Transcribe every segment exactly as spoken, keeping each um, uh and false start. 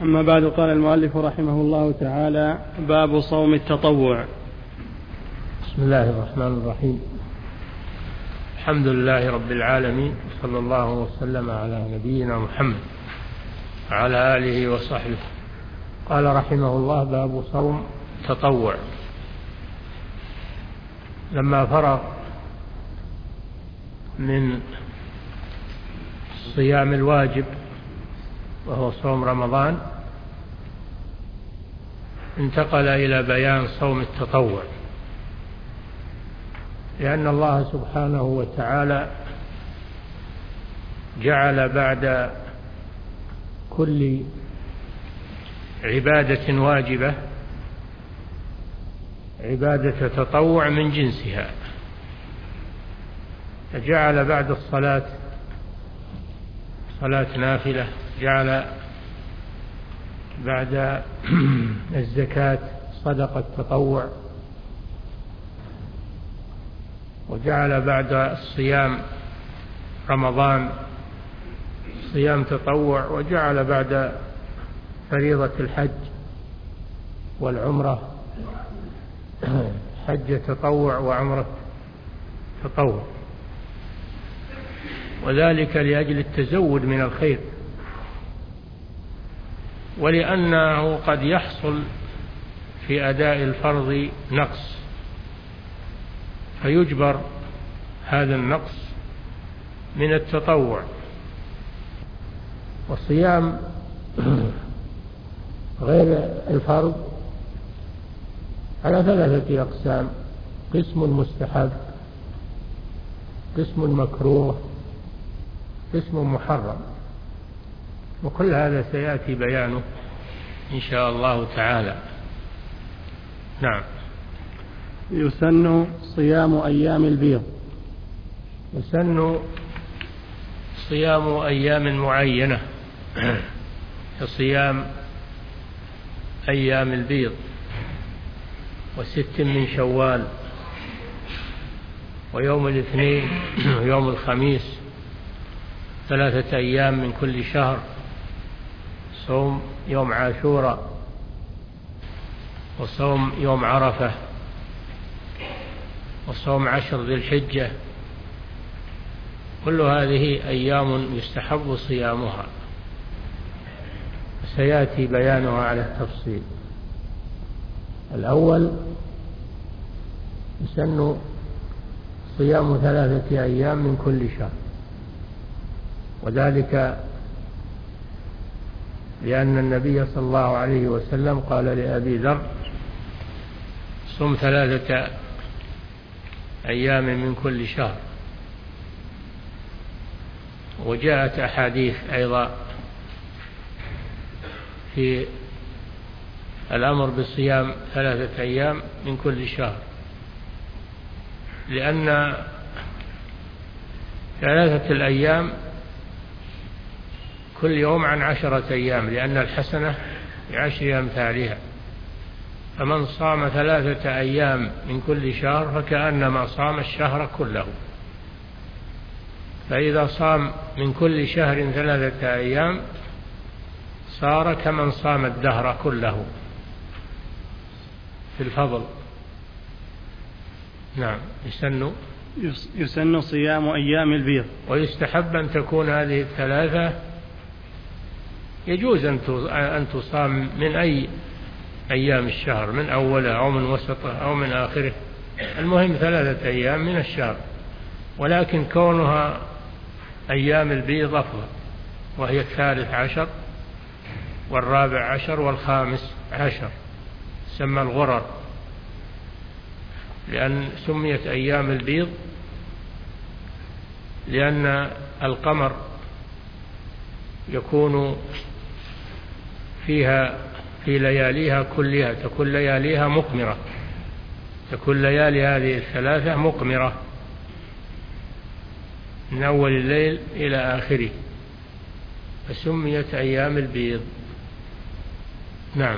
أما بعد، قال المؤلف رحمه الله تعالى: باب صوم التطوع. بسم الله الرحمن الرحيم. الحمد لله رب العالمين، صلى الله وسلم على نبينا محمد وعلى آله وصحبه. قال رحمه الله: باب صوم التطوع. لما فرغ من الصيام الواجب وهو صوم رمضان، انتقل إلى بيان صوم التطوع، لأن الله سبحانه وتعالى جعل بعد كل عبادة واجبة عبادة تطوع من جنسها، فجعل بعد الصلاة صلاة نافلة، جعل بعد الزكاة صدقة تطوع، وجعل بعد الصيام رمضان صيام تطوع، وجعل بعد فريضة الحج والعمرة حج تطوع وعمرة تطوع، وذلك لأجل التزود من الخير، ولأنه قد يحصل في أداء الفرض نقص، فيجبر هذا النقص من التطوع. والصيام غير الفرض على ثلاثة أقسام: قسم مستحب، قسم مكروه، قسم محرم، وكل هذا سيأتي بيانه إن شاء الله تعالى. نعم. يسن صيام أيام البيض. يسن صيام أيام معينة كصيام أيام البيض وست من شوال ويوم الاثنين ويوم الخميس، ثلاثة أيام من كل شهر، صوم يوم عاشوراء وصوم يوم عرفة وصوم عشر ذي الحجة، كل هذه أيام يستحب صيامها، سيأتي بيانها على التفصيل. الأول يسن صيام ثلاثة أيام من كل شهر، وذلك لأن النبي صلى الله عليه وسلم قال لأبي ذر: صم ثلاثة أيام من كل شهر. وجاءت أحاديث أيضا في الأمر بصيام ثلاثة أيام من كل شهر، لأن ثلاثة الأيام كل يوم عن عشرة أيام، لأن الحسنة بعشر أمثالها، فمن صام ثلاثة أيام من كل شهر فكأنما صام الشهر كله، فإذا صام من كل شهر ثلاثة أيام صار كمن صام الدهر كله في الفضل. نعم. يسن يسن صيام أيام البيض. ويستحب أن تكون هذه الثلاثة، يجوز أن تصام من أي أيام الشهر، من أوله أو من وسطه أو من آخره، المهم ثلاثة أيام من الشهر، ولكن كونها أيام البيض أفضل، وهي الثالث عشر والرابع عشر والخامس عشر، سمى الغرر، لأن سميت أيام البيض لأن القمر يكون فيها في لياليها كلها، تكون لياليها مقمرة، تكون ليالي هذه الثلاثة مقمرة من أول الليل إلى آخره، فسميت أيام البيض. نعم.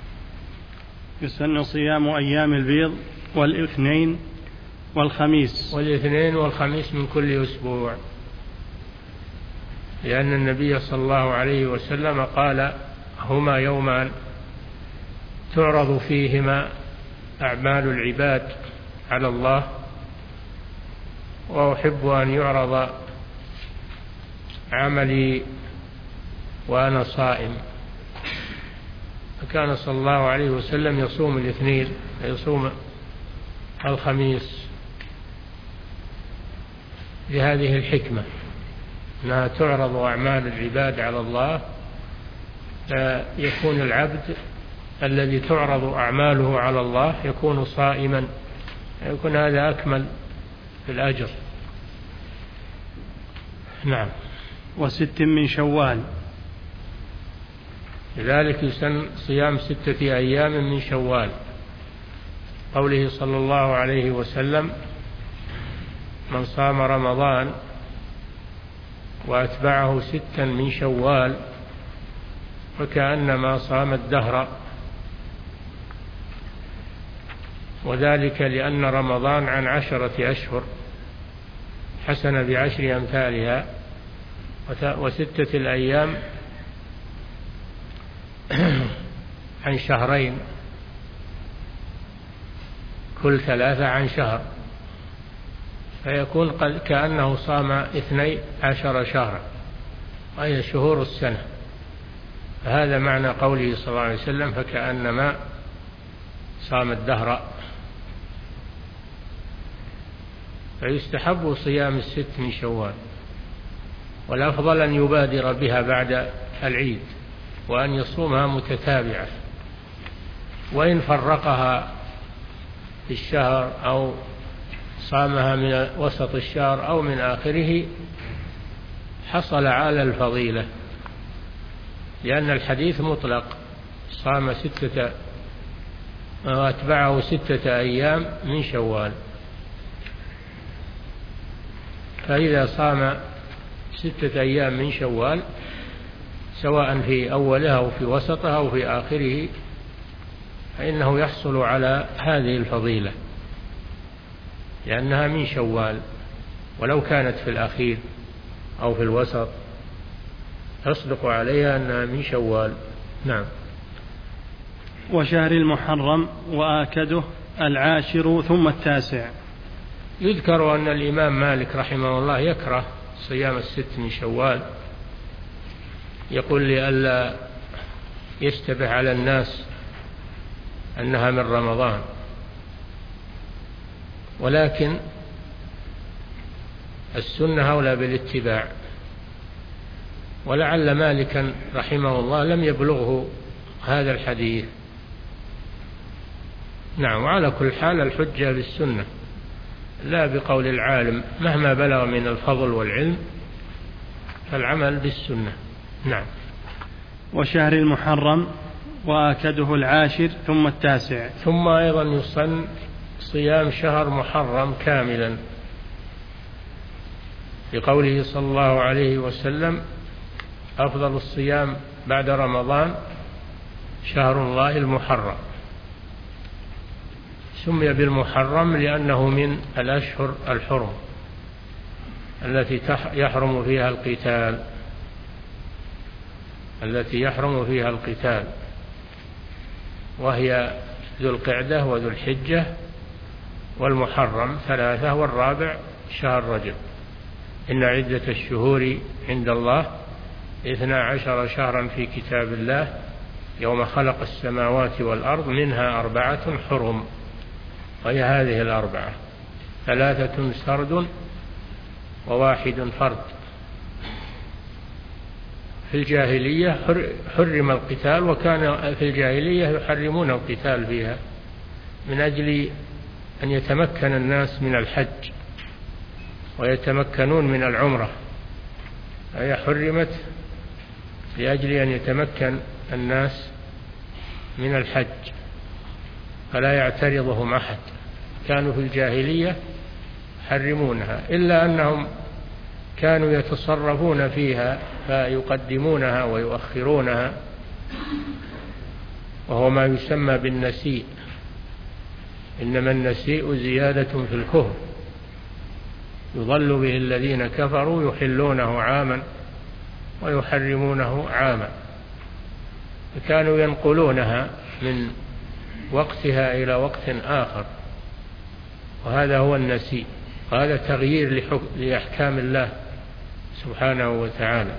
يسن صيام أيام البيض والاثنين والخميس. والاثنين والخميس من كل أسبوع، لأن النبي صلى الله عليه وسلم قال: هما يومان تعرض فيهما أعمال العباد على الله، وأحب أن يعرض عملي وأنا صائم. فكان صلى الله عليه وسلم يصوم الاثنين ويصوم الخميس لهذه الحكمة، أنها تعرض أعمال العباد على الله، فيكون العبد الذي تعرض أعماله على الله يكون صائما، يكون هذا أكمل في الأجر. نعم. وست من شوال، لذلك يسن صيام ستة أيام من شوال، قوله صلى الله عليه وسلم: من صام رمضان وأتبعه ستا من شوال فكأنما صام الدهر. وذلك لأن رمضان عن عشرة أشهر، حسن بعشر أمثالها، وستة الأيام عن شهرين، كل ثلاثة عن شهر، فيكون قد كأنه صام اثني عشر شهرا، وهي شهور السنة. فهذا معنى قوله صلى الله عليه وسلم: فكأنما صام الدهر. فيستحب صيام الست من شوال، والأفضل أن يبادر بها بعد العيد، وأن يصومها متتابعة، وإن فرقها في الشهر أو صامها من وسط الشهر أو من آخره حصل على الفضيلة، لأن الحديث مطلق: صام ستة وأتبعه ستة أيام من شوال. فإذا صام ستة أيام من شوال سواء في أولها أو في وسطها أو في آخره فإنه يحصل على هذه الفضيلة، لأنها من شوال، ولو كانت في الأخير أو في الوسط تصدق عليها أنها من شوال. نعم. وشهر المحرم وآكده العاشر ثم التاسع. يذكر أن الإمام مالك رحمه الله يكره صيام الست من شوال، يقول لئلا يشتبه على الناس أنها من رمضان، ولكن السنة أولى بالاتباع، ولعل مالكا رحمه الله لم يبلغه هذا الحديث. نعم. وعلى كل حال الحجة بالسنة لا بقول العالم، مهما بلغ من الفضل والعلم فالعمل بالسنة. نعم. وشهر المحرم وآكده العاشر ثم التاسع. ثم أيضا يسن صيام شهر محرم كاملا، لقوله صلى الله عليه وسلم: أفضل الصيام بعد رمضان شهر الله المحرم. سمي بالمحرم لأنه من الأشهر الحرم التي يحرم فيها القتال التي يحرم فيها القتال وهي ذو القعدة وذو الحجة والمحرم ثلاثة، والرابع شهر رجب. إن عدة الشهور عند الله اثنا عشر شهرا في كتاب الله يوم خلق السماوات والأرض منها أربعة حرم، وهي هذه الأربعة: ثلاثة سرد وواحد فرد. في الجاهلية حرم القتال، وكان في الجاهلية يحرمون القتال فيها من أجل أن يتمكن الناس من الحج ويتمكنون من العمرة، هي حرمت لأجل أن يتمكن الناس من الحج فلا يعترضهم أحد. كانوا في الجاهلية يحرمونها، إلا أنهم كانوا يتصرفون فيها فيقدمونها ويؤخرونها، وهو ما يسمى بالنسيء. إنما النسيء زيادة في الكفر، يضل به الذين كفروا يحلونه عاما ويحرمونه عاما. فكانوا ينقلونها من وقتها إلى وقت آخر، وهذا هو النسيء، وهذا تغيير لأحكام الله سبحانه وتعالى.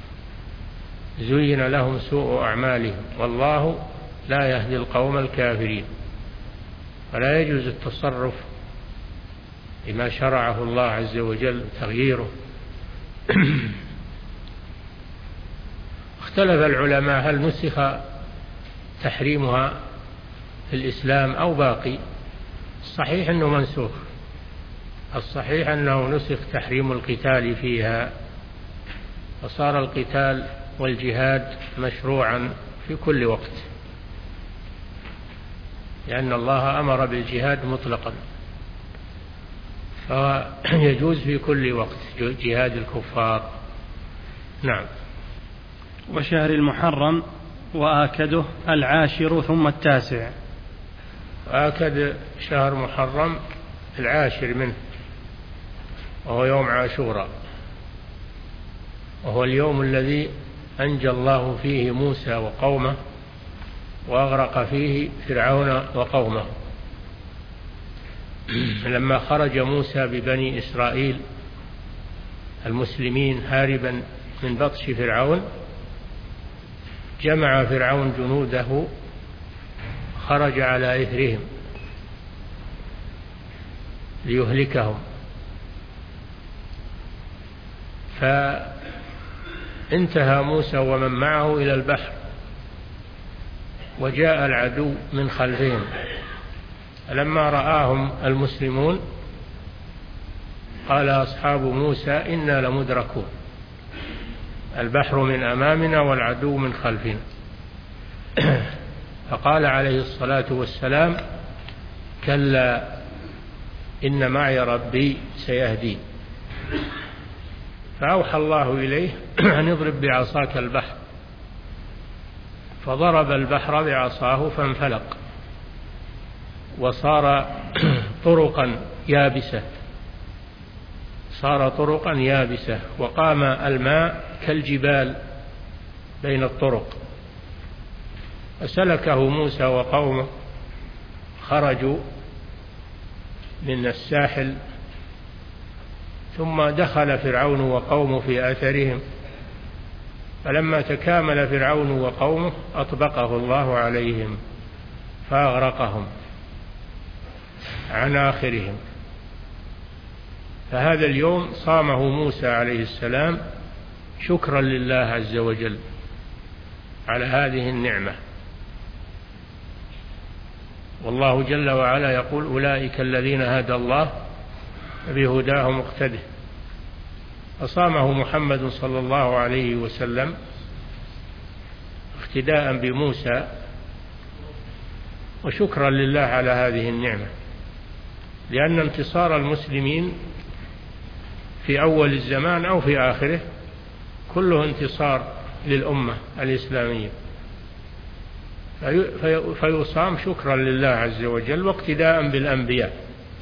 زين لهم سوء أعمالهم والله لا يهدي القوم الكافرين. ولا يجوز التصرف بما شرعه الله عز وجل تغييره. اختلف العلماء هل نسخ تحريمها في الإسلام أو باقي. الصحيح أنه منسوخ، الصحيح أنه نسخ تحريم القتال فيها، فصار القتال والجهاد مشروعا في كل وقت، لأن الله أمر بالجهاد مطلقا، فيجوز في كل وقت جهاد الكفار. نعم. وشهر المحرم وآكده العاشر ثم التاسع. آكد شهر محرم العاشر منه، وهو يوم عاشوراء، وهو اليوم الذي أنجى الله فيه موسى وقومه وأغرق فيه فرعون وقومه. لما خرج موسى ببني إسرائيل المسلمين هاربا من بطش فرعون، جمع فرعون جنوده، خرج على إثرهم ليهلكهم، فانتهى موسى ومن معه إلى البحر، وجاء العدو من خلفهم، لما رآهم المسلمون قال أصحاب موسى إنا لمدركون، البحر من أمامنا والعدو من خلفنا. فقال عليه الصلاة والسلام كلا إن معي ربي سيهدي، فأوحى الله إليه أن يضرب بعصاك البحر، فضرب البحر بعصاه فانفلق وصار طرقا يابسة، صار طرقا يابسة، وقام الماء كالجبال بين الطرق، فسلكه موسى وقومه، خرجوا من الساحل، ثم دخل فرعون وقومه في آثارهم، فلما تكامل فرعون وقومه أطبقه الله عليهم فأغرقهم عن آخرهم. فهذا اليوم صامه موسى عليه السلام شكرا لله عز وجل على هذه النعمة. والله جل وعلا يقول أولئك الذين هدى الله بهداه مقتده، فصامه محمد صلى الله عليه وسلم اقتداء بموسى وشكرا لله على هذه النعمة، لأن انتصار المسلمين في أول الزمان أو في آخره كله انتصار للأمة الإسلامية، فيصام شكرا لله عز وجل واقتداء بالأنبياء.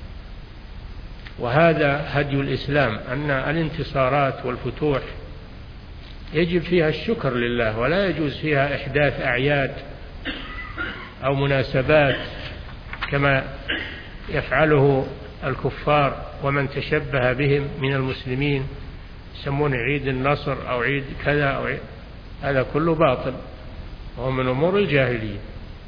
وهذا هدي الإسلام، أن الانتصارات والفتوح يجب فيها الشكر لله، ولا يجوز فيها إحداث أعياد أو مناسبات كما يفعله الكفار ومن تشبه بهم من المسلمين، يسمون عيد النصر أو عيد كذا أو عيد، هذا كله باطل وهو من أمور الجاهلية.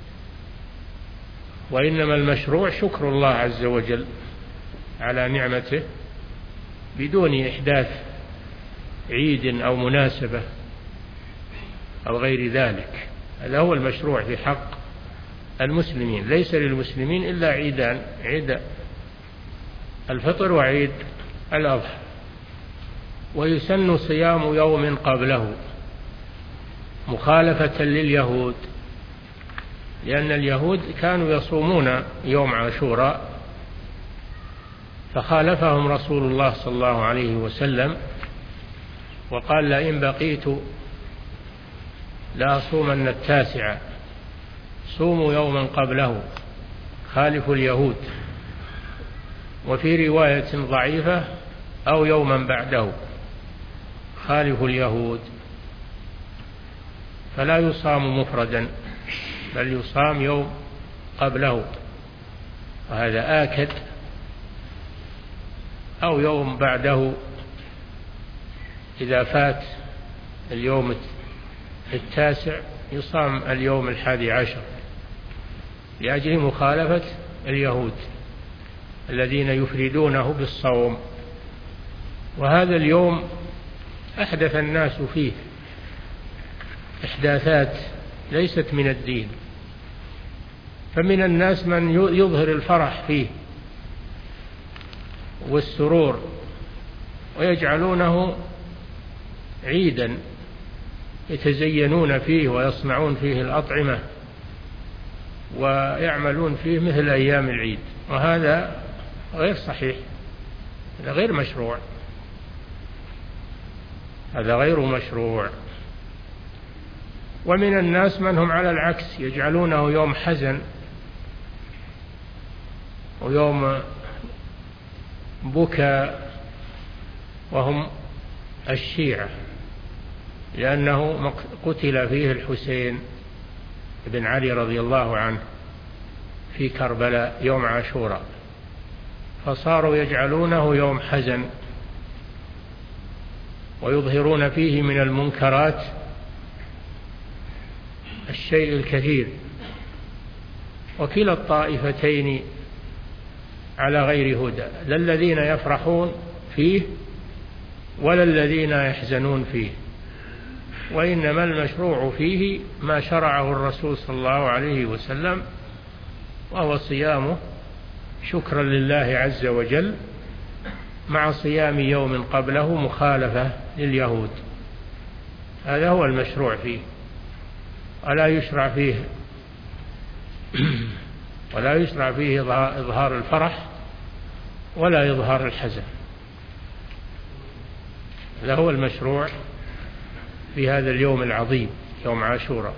وإنما المشروع شكر الله عز وجل على نعمته بدون إحداث عيد أو مناسبة أو غير ذلك، هذا هو المشروع في حق المسلمين. ليس للمسلمين إلا عيدان، عيد الفطر وعيد الأضحى، ويسن صيام يوم قبله مخالفة لليهود، لأن اليهود كانوا يصومون يوم عاشوراء، فخالفهم رسول الله صلى الله عليه وسلم وقال لئن بقيت لأصومن التاسع، صوموا يوما قبله خالفوا اليهود. وفي رواية ضعيفة أو يوما بعده خالفوا اليهود. فلا يصام مفردا بل يصام يوم قبله، وهذا آكد، أو يوم بعده إذا فات اليوم التاسع يصام اليوم الحادي عشر لأجل مخالفة اليهود الذين يفردونه بالصوم. وهذا اليوم أحدث الناس فيه إحداثات ليست من الدين، فمن الناس من يظهر الفرح فيه والسرور ويجعلونه عيدا يتزينون فيه ويصنعون فيه الأطعمة ويعملون فيه مثل أيام العيد، وهذا غير صحيح، هذا غير مشروع، هذا غير مشروع. ومن الناس من هم على العكس يجعلونه يوم حزن ويوم بكاء، وهم الشيعة، لأنه قتل فيه الحسين بن علي رضي الله عنه في كربلاء يوم عاشوراء، فصاروا يجعلونه يوم حزن ويظهرون فيه من المنكرات الشيء الكثير، وكلا الطائفتين على غير هدى، لا الذين يفرحون فيه ولا الذين يحزنون فيه، وإنما المشروع فيه ما شرعه الرسول صلى الله عليه وسلم، وهو صيامه شكرا لله عز وجل مع صيام يوم قبله مخالفة لليهود، هذا هو المشروع فيه، ولا يشرع فيه ولا يشرع فيه إظهار الفرح ولا إظهار الحزن، هذا هو المشروع في هذا اليوم العظيم يوم عاشوراء.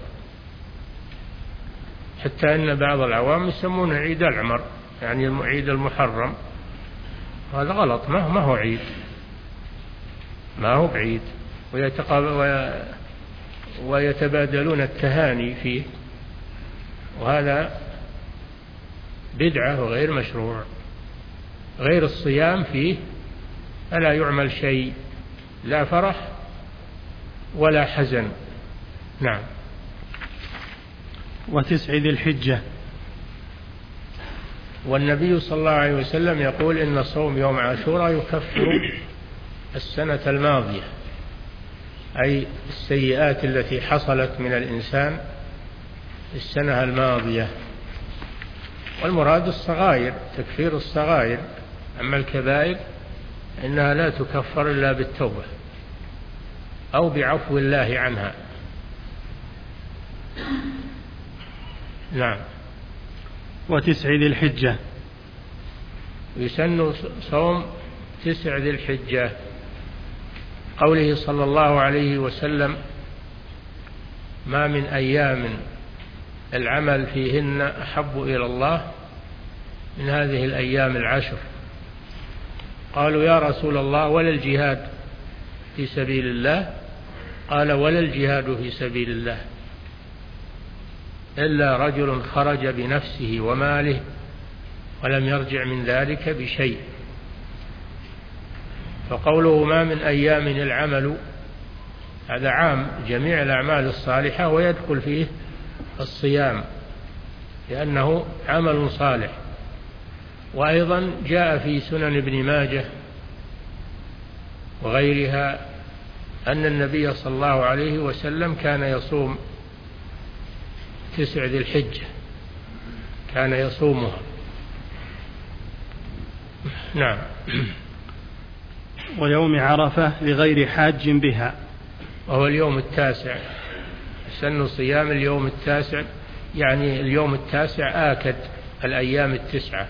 حتى أن بعض العوام يسمونه عيد العمر، يعني عيد المحرم، هذا غلط، ما هو عيد، ما هو بعيد، ويتبادلون التهاني فيه، وهذا بدعة وغير مشروع. غير الصيام فيه فلا يعمل شيء، لا فرح ولا حزن. نعم. وتسع ذي الحجة. والنبي صلى الله عليه وسلم يقول إن صوم يوم عاشوراء يكفر السنة الماضية، أي السيئات التي حصلت من الإنسان السنة الماضية، والمراد الصغائر، تكفير الصغائر، أما الكبائر إنها لا تكفر إلا بالتوبة أو بعفو الله عنها. نعم. وتسع ذي الحجة. يسن صوم تسع ذي الحجة، قوله صلى الله عليه وسلم ما من أيام العمل فيهن أحب إلى الله من هذه الأيام العشر. قالوا يا رسول الله ولا الجهاد في سبيل الله؟ قال ولا الجهاد في سبيل الله إلا رجل خرج بنفسه وماله ولم يرجع من ذلك بشيء. فقوله ما من أيام العمل هذا عام جميع الأعمال الصالحة، ويدخل فيه الصيام لأنه عمل صالح. وأيضا جاء في سنن ابن ماجه وغيرها أن النبي صلى الله عليه وسلم كان يصوم تسع ذي الحجة، كان يصومها. نعم. ويوم عرفة لغير حاج بها، وهو اليوم التاسع، سن صيام اليوم التاسع، يعني اليوم التاسع آكد الأيام التسعة،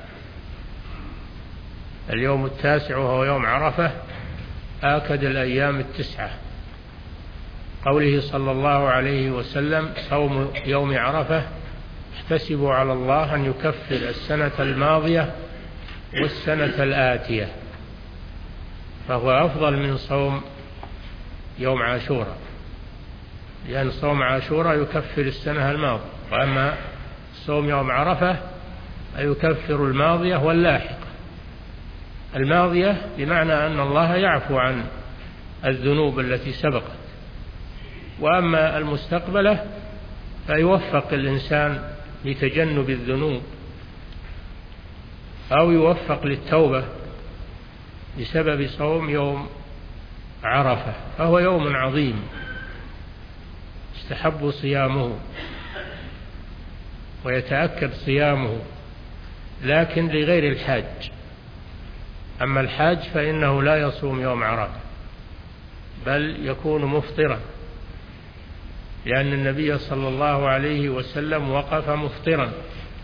اليوم التاسع وهو يوم عرفة آكد الأيام التسعة. قوله صلى الله عليه وسلم صوم يوم عرفة احتسبوا على الله أن يكفر السنة الماضية والسنة الآتية، فهو أفضل من صوم يوم عاشوراء. لأن صوم عاشوراء يكفر السنة الماضية، وأما صوم يوم عرفة يكفر الماضية واللاحقة. الماضية بمعنى أن الله يعفو عن الذنوب التي سبقت، وأما المستقبلة فيوفق الإنسان لتجنب الذنوب أو يوفق للتوبة بسبب صوم يوم عرفة، فهو يوم عظيم يستحب صيامه ويتأكد صيامه، لكن لغير الحاج. أما الحاج فإنه لا يصوم يوم عرفة بل يكون مفطرا، لأن النبي صلى الله عليه وسلم وقف مفطرا،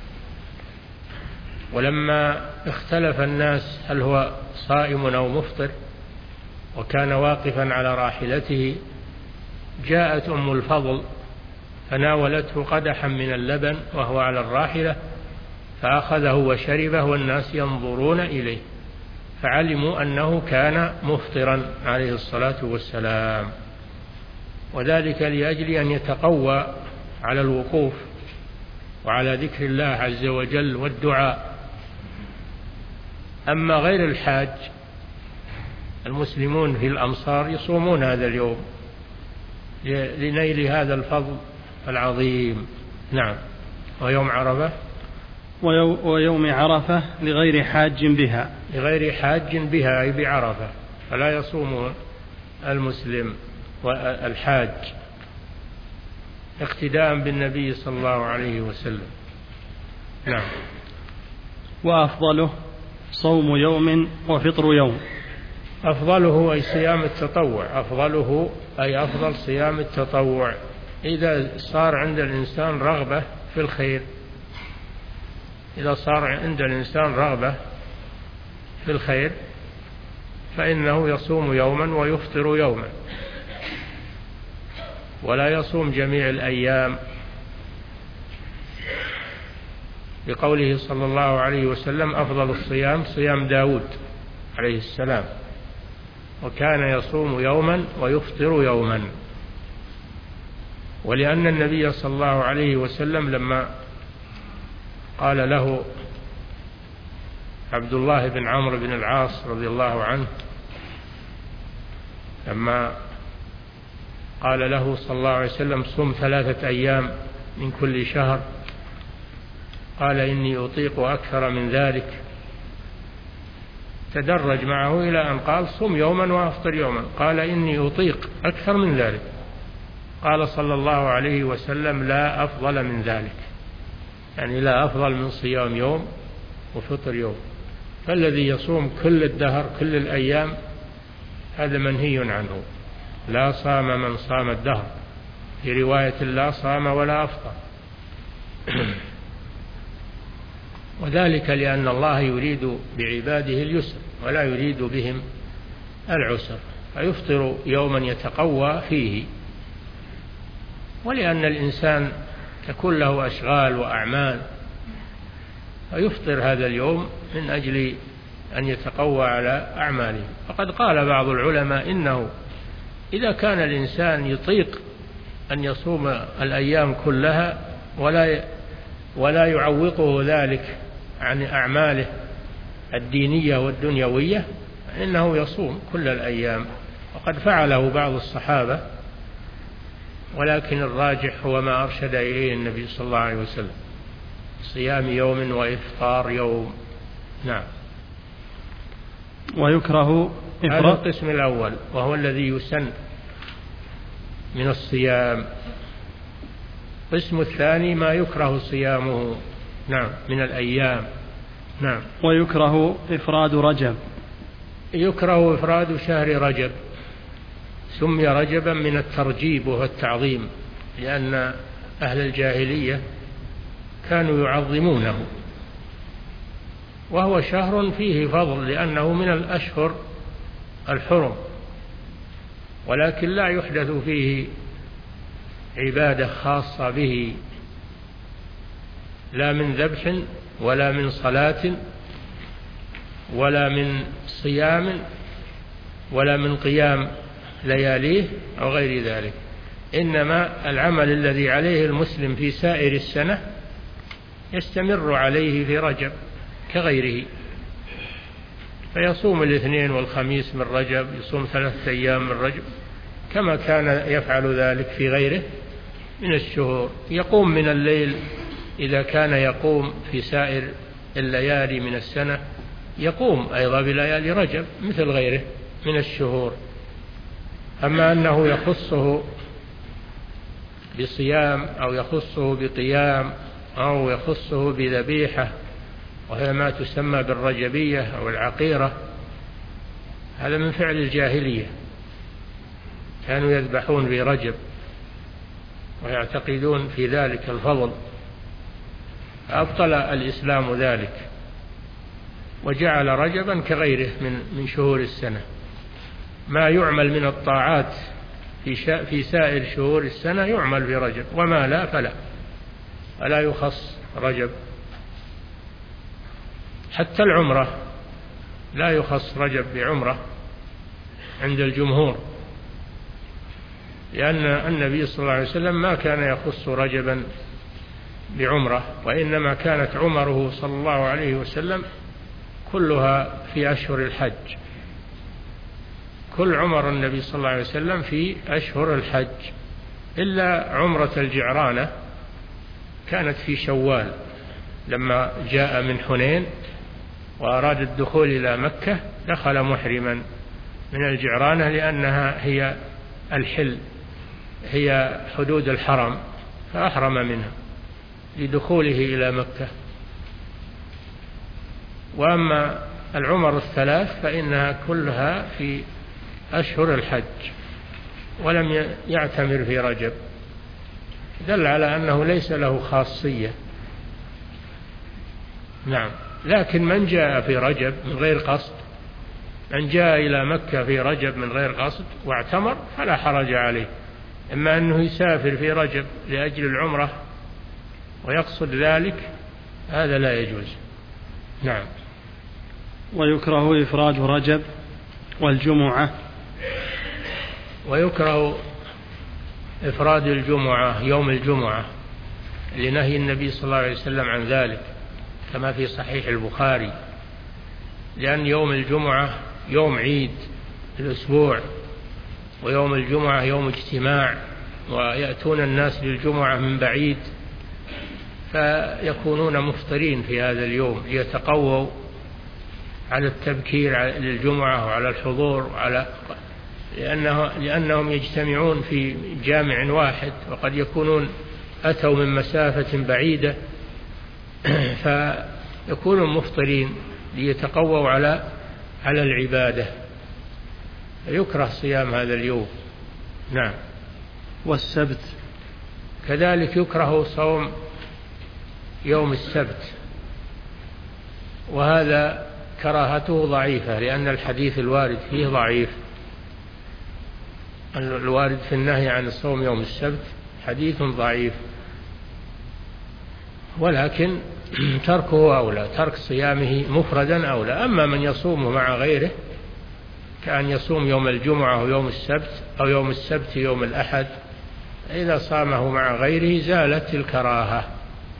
ولما اختلف الناس هل هو صائم أو مفطر وكان واقفا على راحلته، جاءت أم الفضل فناولته قدحا من اللبن وهو على الراحلة، فأخذه وشربه والناس ينظرون إليه، فعلموا أنه كان مفطرا عليه الصلاة والسلام، وذلك لأجل أن يتقوى على الوقوف وعلى ذكر الله عز وجل والدعاء. أما غير الحاج المسلمون في الأمصار يصومون هذا اليوم لنيل هذا الفضل العظيم. نعم. ويوم عرفة ويوم عرفة لغير حاج بها لغير حاج بها أي بعرفة، فلا يصوم المسلم والحاج اقتداء بالنبي صلى الله عليه وسلم. نعم. وأفضله صوم يوم وفطر يوم. أفضله أي صيام التطوع، أفضله أي أفضل صيام التطوع إذا صار عند الإنسان رغبة في الخير، إذا صار عند الإنسان رغبة في الخير فإنه يصوم يوما ويفطر يوما، ولا يصوم جميع الأيام، بقوله صلى الله عليه وسلم أفضل الصيام صيام داود عليه السلام، وكان يصوم يوما ويفطر يوما. ولأن النبي صلى الله عليه وسلم لما قال له عبد الله بن عمرو بن العاص رضي الله عنه، لما قال له صلى الله عليه وسلم صم ثلاثة أيام من كل شهر، قال إني أطيق أكثر من ذلك، تدرج معه إلى أن قال صم يوما وأفطر يوما، قال إني أطيق أكثر من ذلك، قال صلى الله عليه وسلم لا أفضل من ذلك، يعني لا أفضل من صيام يوم وفطر يوم. فالذي يصوم كل الدهر كل الأيام هذا منهي عنه، لا صام من صام الدهر، في رواية لا صام ولا أفطر. وذلك لأن الله يريد بعباده اليسر ولا يريد بهم العسر، فيفطر يوما يتقوى فيه، ولأن الإنسان تكون له أشغال وأعمال فيفطر هذا اليوم من أجل أن يتقوى على أعماله. فقد قال بعض العلماء إنه إذا كان الإنسان يطيق أن يصوم الأيام كلها ولا ولا يعوقه ذلك عن أعماله الدينية والدنيوية فإنه يصوم كل الأيام، وقد فعله بعض الصحابة، ولكن الراجح هو ما أرشد إليه النبي صلى الله عليه وسلم، صيام يوم وإفطار يوم. نعم. ويكره هذا القسم الأول وهو الذي يسن من الصيام. القسم الثاني ما يكره صيامه نعم من الأيام. نعم. ويكره إفراد رجب. يكره إفراد شهر رجب، سمي رجبا من الترجيب وهو التعظيم، لأن أهل الجاهلية كانوا يعظمونه، وهو شهر فيه فضل لأنه من الأشهر الحرم، ولكن لا يحدث فيه عبادة خاصة به، لا من ذبح ولا من صلاة ولا من صيام ولا من قيام لياليه أو غير ذلك، إنما العمل الذي عليه المسلم في سائر السنة يستمر عليه في رجب كغيره، فيصوم الاثنين والخميس من رجب، يصوم ثلاثة أيام من رجب كما كان يفعل ذلك في غيره من الشهور. يقوم من الليل إذا كان يقوم في سائر الليالي من السنة، يقوم أيضا بليالي رجب مثل غيره من الشهور. أما أنه يخصه بصيام أو يخصه بقيام أو يخصه بذبيحة، وهي ما تسمى بالرجبية أو العقيرة، هذا من فعل الجاهلية، كانوا يذبحون في رجب ويعتقدون في ذلك الفضل، أبطل الإسلام ذلك وجعل رجبا كغيره من من شهور السنة. ما يعمل من الطاعات في في سائر شهور السنة يعمل في رجب، وما لا فلا فلا يخص رجب. حتى العمرة لا يخص رجب بعمرة عند الجمهور، لأن النبي صلى الله عليه وسلم ما كان يخص رجبا بعمرة، وإنما كانت عمره صلى الله عليه وسلم كلها في أشهر الحج، كل عمر النبي صلى الله عليه وسلم في أشهر الحج، إلا عمرة الجعرانة كانت في شوال لما جاء من حنين وأراد الدخول إلى مكة، دخل محرما من الجعرانة لأنها هي الحل، هي حدود الحرم، فأحرم منها لدخوله إلى مكة. وأما العمر الثلاث فإنها كلها في أشهر الحج، ولم يعتمر في رجب، دل على أنه ليس له خاصية. نعم. لكن من جاء في رجب من غير قصد، من جاء إلى مكة في رجب من غير قصد واعتمر فلا حرج عليه، إما أنه يسافر في رجب لأجل العمرة ويقصد ذلك، هذا لا يجوز. نعم. ويكره إفراد رجب والجمعة. ويكره إفراد الجمعة يوم الجمعة لنهي النبي صلى الله عليه وسلم عن ذلك كما في صحيح البخاري، لأن يوم الجمعة يوم عيد الأسبوع، ويوم الجمعة يوم اجتماع، ويأتون الناس للجمعة من بعيد، فيكونون مفطرين في هذا اليوم ليتقووا على التبكير للجمعة وعلى الحضور، وعلى لأنه لأنهم يجتمعون في جامع واحد، وقد يكونون أتوا من مسافة بعيدة فيكونوا مفطرين ليتقووا على على العبادة، يكره صيام هذا اليوم. نعم. والسبت كذلك يكره صوم يوم السبت، وهذا كراهته ضعيفة لأن الحديث الوارد فيه ضعيف. الوارد في النهي عن الصوم يوم السبت حديث ضعيف، ولكن تركه أولى، ترك صيامه مفردا أولى. أما من يصوم مع غيره كأن يصوم يوم الجمعة ويوم السبت، أو يوم السبت يوم الأحد، إذا صامه مع غيره زالت الكراهة.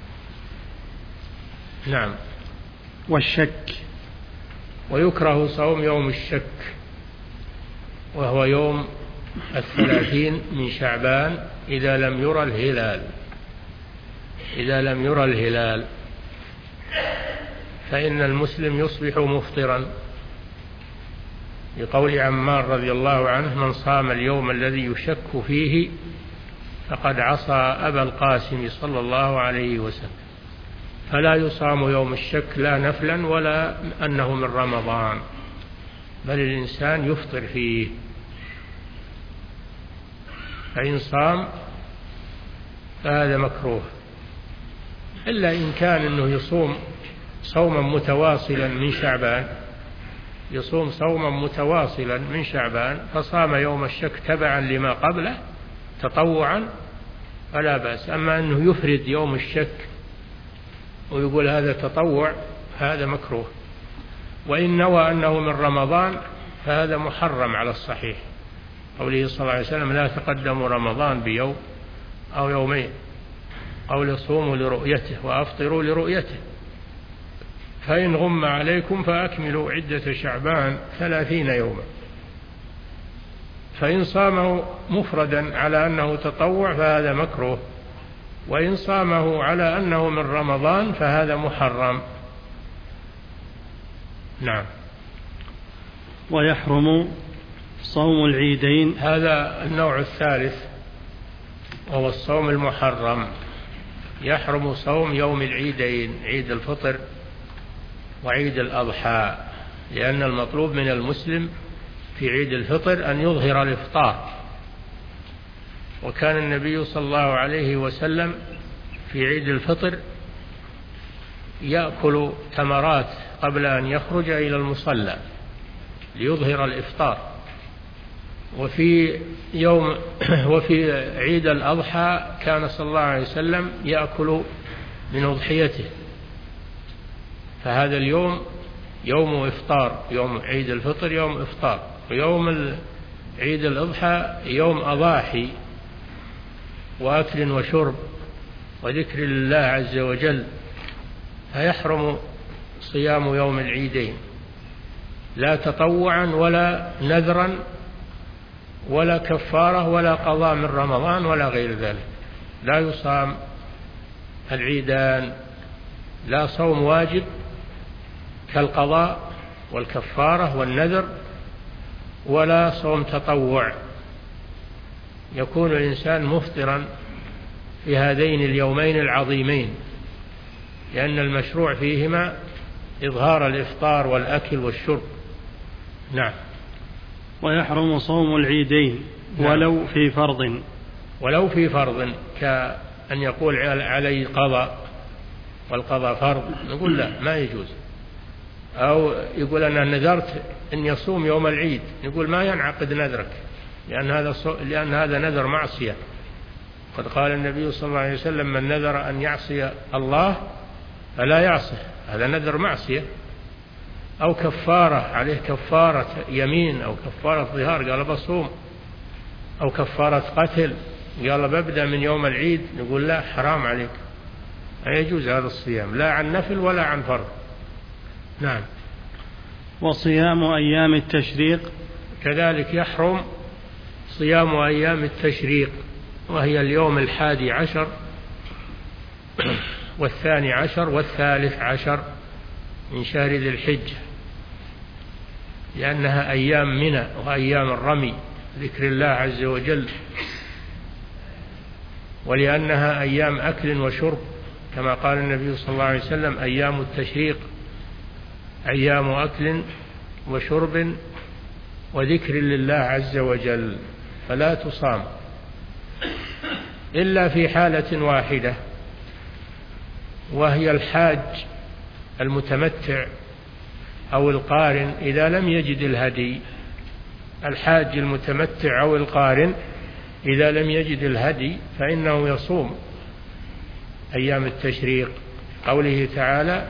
نعم. والشك. ويكره صوم يوم الشك، وهو يوم الثلاثين من شعبان إذا لم يرى الهلال، إذا لم يرى الهلال فإن المسلم يصبح مفطرا، لقول عمار رضي الله عنه: من صام اليوم الذي يشك فيه فقد عصى أبا القاسم صلى الله عليه وسلم. فلا يصام يوم الشك لا نفلا ولا أنه من رمضان، بل الإنسان يفطر فيه. فإن صام فهذا مكروه، إلا إن كان أنه يصوم صوما متواصلا من شعبان، يصوم صوما متواصلا من شعبان فصام يوم الشك تبعا لما قبله تطوعا فلا بأس. أما أنه يفرد يوم الشك ويقول هذا تطوع هذا مكروه. وإن نوى أنه من رمضان فهذا محرم على الصحيح، قوله صلى الله عليه وسلم لا تقدموا رمضان بيوم أو يومين أو صوموا لرؤيته وأفطروا لرؤيته، فإن غم عليكم فأكملوا عدة شعبان ثلاثين يوما. فإن صامه مفردا على أنه تطوع فهذا مكروه، وإن صامه على أنه من رمضان فهذا محرم. نعم. ويحرم صوم العيدين. هذا النوع الثالث وهو الصوم المحرم. يحرم صوم يوم العيدين، عيد الفطر وعيد الأضحى، لأن المطلوب من المسلم في عيد الفطر أن يظهر الإفطار، وكان النبي صلى الله عليه وسلم في عيد الفطر يأكل تمرات قبل أن يخرج إلى المصلى ليظهر الإفطار. وفي يوم وفي عيد الأضحى كان صلى الله عليه وسلم يأكل من أضحيته، فهذا اليوم يوم إفطار، يوم عيد الفطر يوم إفطار، ويوم عيد الأضحى يوم أضاحي وأكل وشرب وذكر لله عز وجل. فيحرم صيام يوم العيدين لا تطوعا ولا نذرا ولا كفارة ولا قضاء من رمضان ولا غير ذلك. لا يصام العيدان، لا صوم واجب كالقضاء والكفارة والنذر، ولا صوم تطوع. يكون الإنسان مفطرا في هذين اليومين العظيمين، لأن المشروع فيهما إظهار الإفطار والأكل والشرب. نعم. ويحرم صوم العيدين ولو نعم. في فرض، ولو في فرض، كأن يقول علي قضاء والقضاء فرض، نقول لا، ما يجوز. أو يقول أنا نذرت أن يصوم يوم العيد، نقول ما ينعقد نذرك، لأن هذا لأن هذا نذر معصية. قد قال النبي صلى الله عليه وسلم من نذر أن يعصي الله فلا يعصه، هذا نذر معصية. أو كفارة، عليه كفارة يمين أو كفارة ظهار قال بصوم، أو كفارة قتل قال ببدأ من يوم العيد، نقول لا، حرام عليك، لا يجوز هذا الصيام لا عن نفل ولا عن فرض. نعم. وصيام أيام التشريق كذلك يحرم صيام أيام التشريق، وهي اليوم الحادي عشر والثاني عشر والثالث عشر من شهر ذي الحجة، لأنها أيام منى وأيام الرمي ذكر الله عز وجل، ولأنها أيام أكل وشرب، كما قال النبي صلى الله عليه وسلم أيام التشريق أيام أكل وشرب وذكر لله عز وجل، فلا تصام إلا في حالة واحدة، وهي الحاج المتمتع أو القارن إذا لم يجد الهدي. الحاج المتمتع أو القارن إذا لم يجد الهدي فإنه يصوم أيام التشريق، قوله تعالى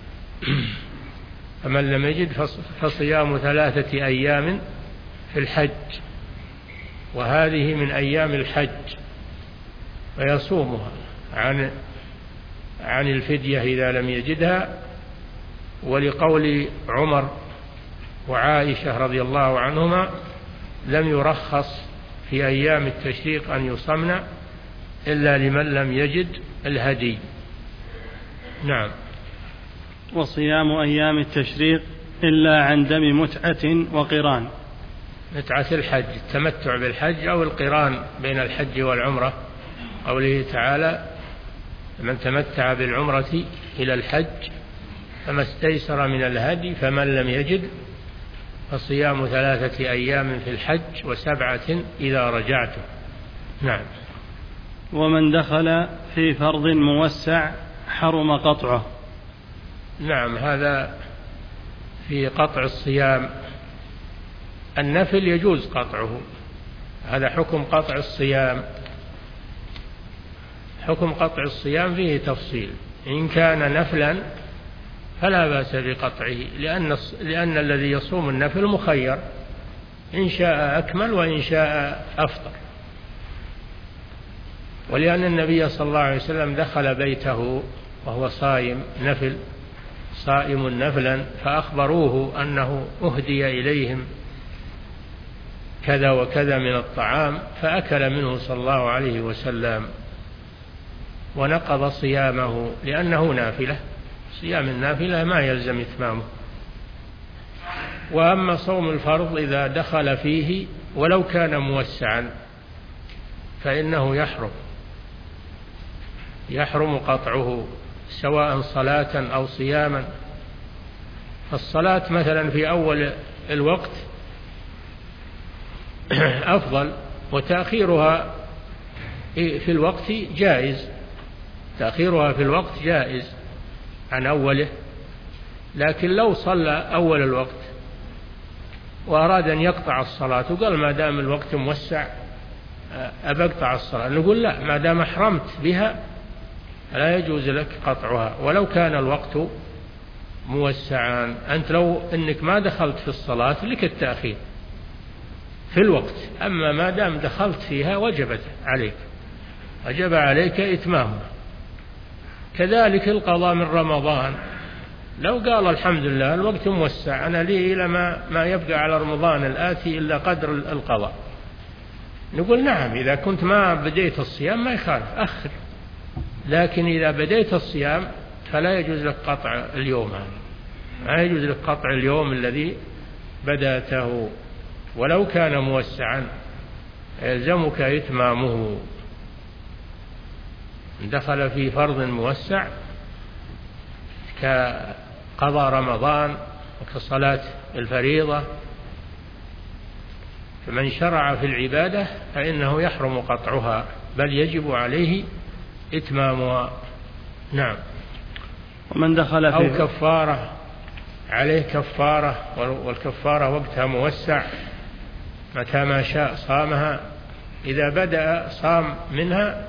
فمن لم يجد فصيام ثلاثة أيام في الحج، وهذه من أيام الحج فيصومها عن عن الفدية إذا لم يجدها. ولقول عمر وعائشة رضي الله عنهما لم يرخص في أيام التشريق أن يصمن إلا لمن لم يجد الهدي. نعم. وصيام أيام التشريق إلا عن دم متعة وقران. متعة الحج، التمتع بالحج أو القران بين الحج والعمرة، قوله تعالى من تمتع بالعمرة إلى الحج فما استيسر من الهدي فمن لم يجد فصيام ثلاثة أيام في الحج وسبعة إذا رجعتم. نعم. ومن دخل في فرض موسع حرم قطعه. نعم، هذا في قطع الصيام. النفل يجوز قطعه، هذا حكم قطع الصيام. حكم قطع الصيام فيه تفصيل، إن كان نفلا فلا بأس بقطعه، لأن, لأن الذي يصوم النفل مخير، إن شاء أكمل وإن شاء أفطر. ولأن النبي صلى الله عليه وسلم دخل بيته وهو صائم نفل صائم نفلا، فأخبروه أنه أهدي إليهم كذا وكذا من الطعام، فأكل منه صلى الله عليه وسلم ونقض صيامه لأنه نافلة. صيام النافلة ما يلزم إتمامه. وأما صوم الفرض إذا دخل فيه ولو كان موسعا فإنه يحرم يحرم قطعه، سواء صلاة أو صياما. الصلاة مثلا في أول الوقت أفضل، وتأخيرها في الوقت جائز، تأخيرها في الوقت جائز عن أوله. لكن لو صلى أول الوقت وأراد أن يقطع الصلاة وقال ما دام الوقت موسع أبقطع الصلاة، نقول لا، ما دام أحرمت بها لا يجوز لك قطعها ولو كان الوقت موسعا. أنت لو أنك ما دخلت في الصلاة لك التأخير في الوقت، أما ما دام دخلت فيها وجبت عليك وجب عليك إتمامها. كذلك القضاء من رمضان، لو قال الحمد لله الوقت موسع، أنا لي إلى ما, ما يبقى على رمضان الآتي إلا قدر القضاء، نقول نعم، إذا كنت ما بديت الصيام ما يخالف أخر، لكن إذا بديت الصيام فلا يجوز لك قطع اليوم، ما يجوز لك قطع اليوم الذي بدأته ولو كان موسعا، يلزمك إتمامه. دخل في فرض موسع كقضاء رمضان وكصلاة الفريضة، فمن شرع في العبادة فإنه يحرم قطعها بل يجب عليه إتمامها. نعم. ومن دخل في أو كفارة، عليه كفارة، والكفارة وقتها موسع، متى ما شاء صامها، إذا بدأ صام منها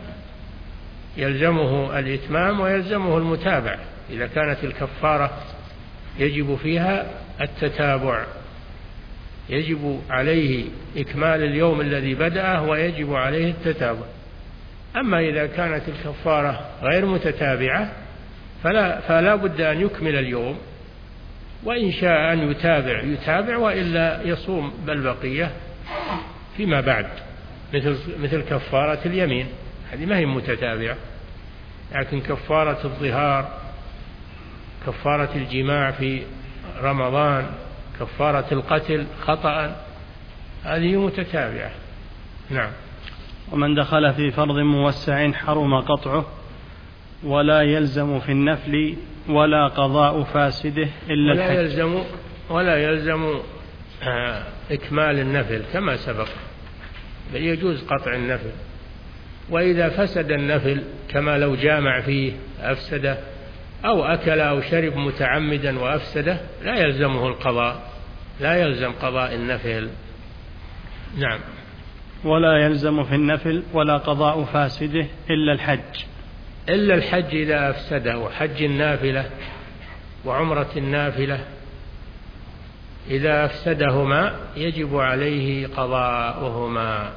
يلزمه الإتمام ويلزمه المتابع، إذا كانت الكفارة يجب فيها التتابع، يجب عليه إكمال اليوم الذي بدأه ويجب عليه التتابع. أما إذا كانت الكفارة غير متتابعة فلا, فلا بد أن يكمل اليوم، وإن شاء أن يتابع يتابع، وإلا يصوم بالبقية فيما بعد، مثل, مثل كفارة اليمين، هذه ما هي متتابعة. لكن كفارة الظهار، كفارة الجماع في رمضان، كفارة القتل خطأ، هذه متتابعة. نعم. ومن دخل في فرض موسع حرم قطعه، ولا يلزم في النفل ولا قضاء فاسده إلا ولا الحج. يلزم ولا يلزم إكمال النفل كما سبق، بل يجوز قطع النفل. وإذا فسد النفل كما لو جامع فيه أفسده، أو أكل أو شرب متعمدا وأفسده، لا يلزمه القضاء، لا يلزم قضاء النفل. نعم. ولا يلزم في النفل ولا قضاء فاسده إلا الحج. إلا الحج إذا أفسده، حج النافلة وعمرة النافلة إذا أفسدهما يجب عليه قضاؤهما،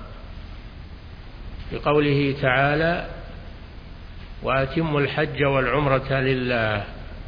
بقوله تعالى وأتموا الحج والعمرة لله.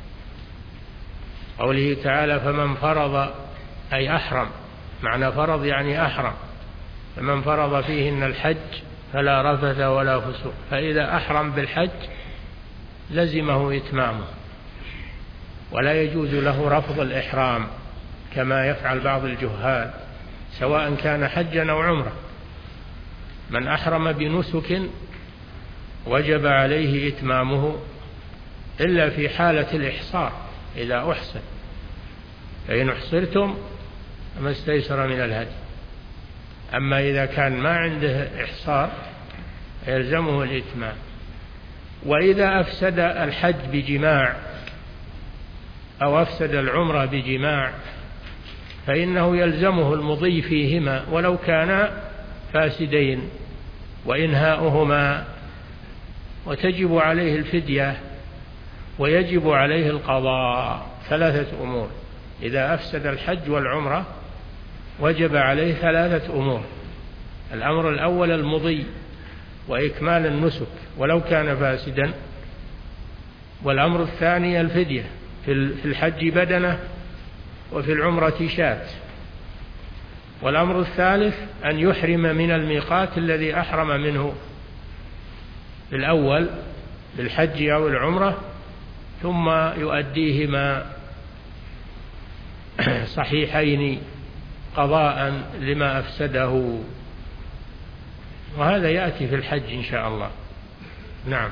قوله تعالى فمن فرض، أي أحرم، معنى فرض يعني أحرم، فمن فرض فيهن الحج فلا رفث ولا فسوق، فإذا أحرم بالحج لزمه إتمامه، ولا يجوز له رفض الإحرام كما يفعل بعض الجهال، سواء كان حجا أو عمرة. من أحرم بنسك وجب عليه إتمامه إلا في حالة الإحصار، إذا أحصر، فإن أحصرتم فما استيسر من الهدي. أما إذا كان ما عنده إحصار يلزمه الإتمام. وإذا أفسد الحج بجماع أو أفسد العمرة بجماع فإنه يلزمه المضي فيهما ولو كانا فاسدين وإنهاؤهما، وتجب عليه الفدية ويجب عليه القضاء. ثلاثة أمور: إذا أفسد الحج والعمرة وجب عليه ثلاثة أمور. الأمر الأول المضي وإكمال النسك ولو كان فاسدا، والأمر الثاني الفدية، في الحج بدنة وفي العمرة شاة، والأمر الثالث أن يحرم من الميقات الذي أحرم منه في الأول بالحج أو العمرة، ثم يؤديهما صحيحين قضاء لما أفسده، وهذا يأتي في الحج إن شاء الله. نعم.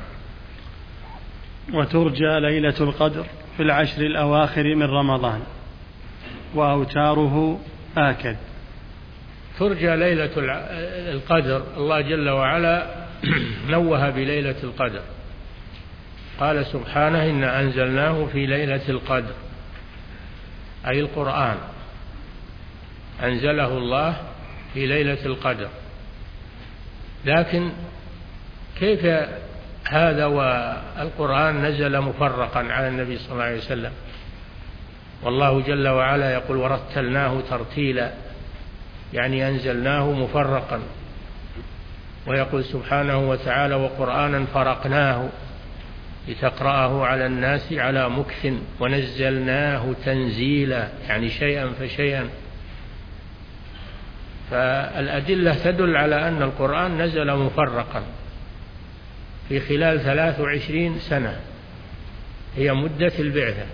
وترجى ليلة القدر في العشر الأواخر من رمضان وأوتاره آكد. ترجى ليلة القدر، الله جل وعلا نوه بليلة القدر، قال سبحانه إن أنزلناه في ليلة القدر، أي القرآن أنزله الله في ليلة القدر. لكن كيف هذا والقرآن نزل مفرقا على النبي صلى الله عليه وسلم؟ والله جل وعلا يقول ورتلناه ترتيلا، يعني أنزلناه مفرقا. ويقول سبحانه وتعالى وقرآنا فرقناه لتقرأه على الناس على مكث ونزلناه تنزيلا، يعني شيئا فشيئا. فالأدلة تدل على أن القرآن نزل مفرقا في خلال ثلاث وعشرين سنة هي مدة البعثة.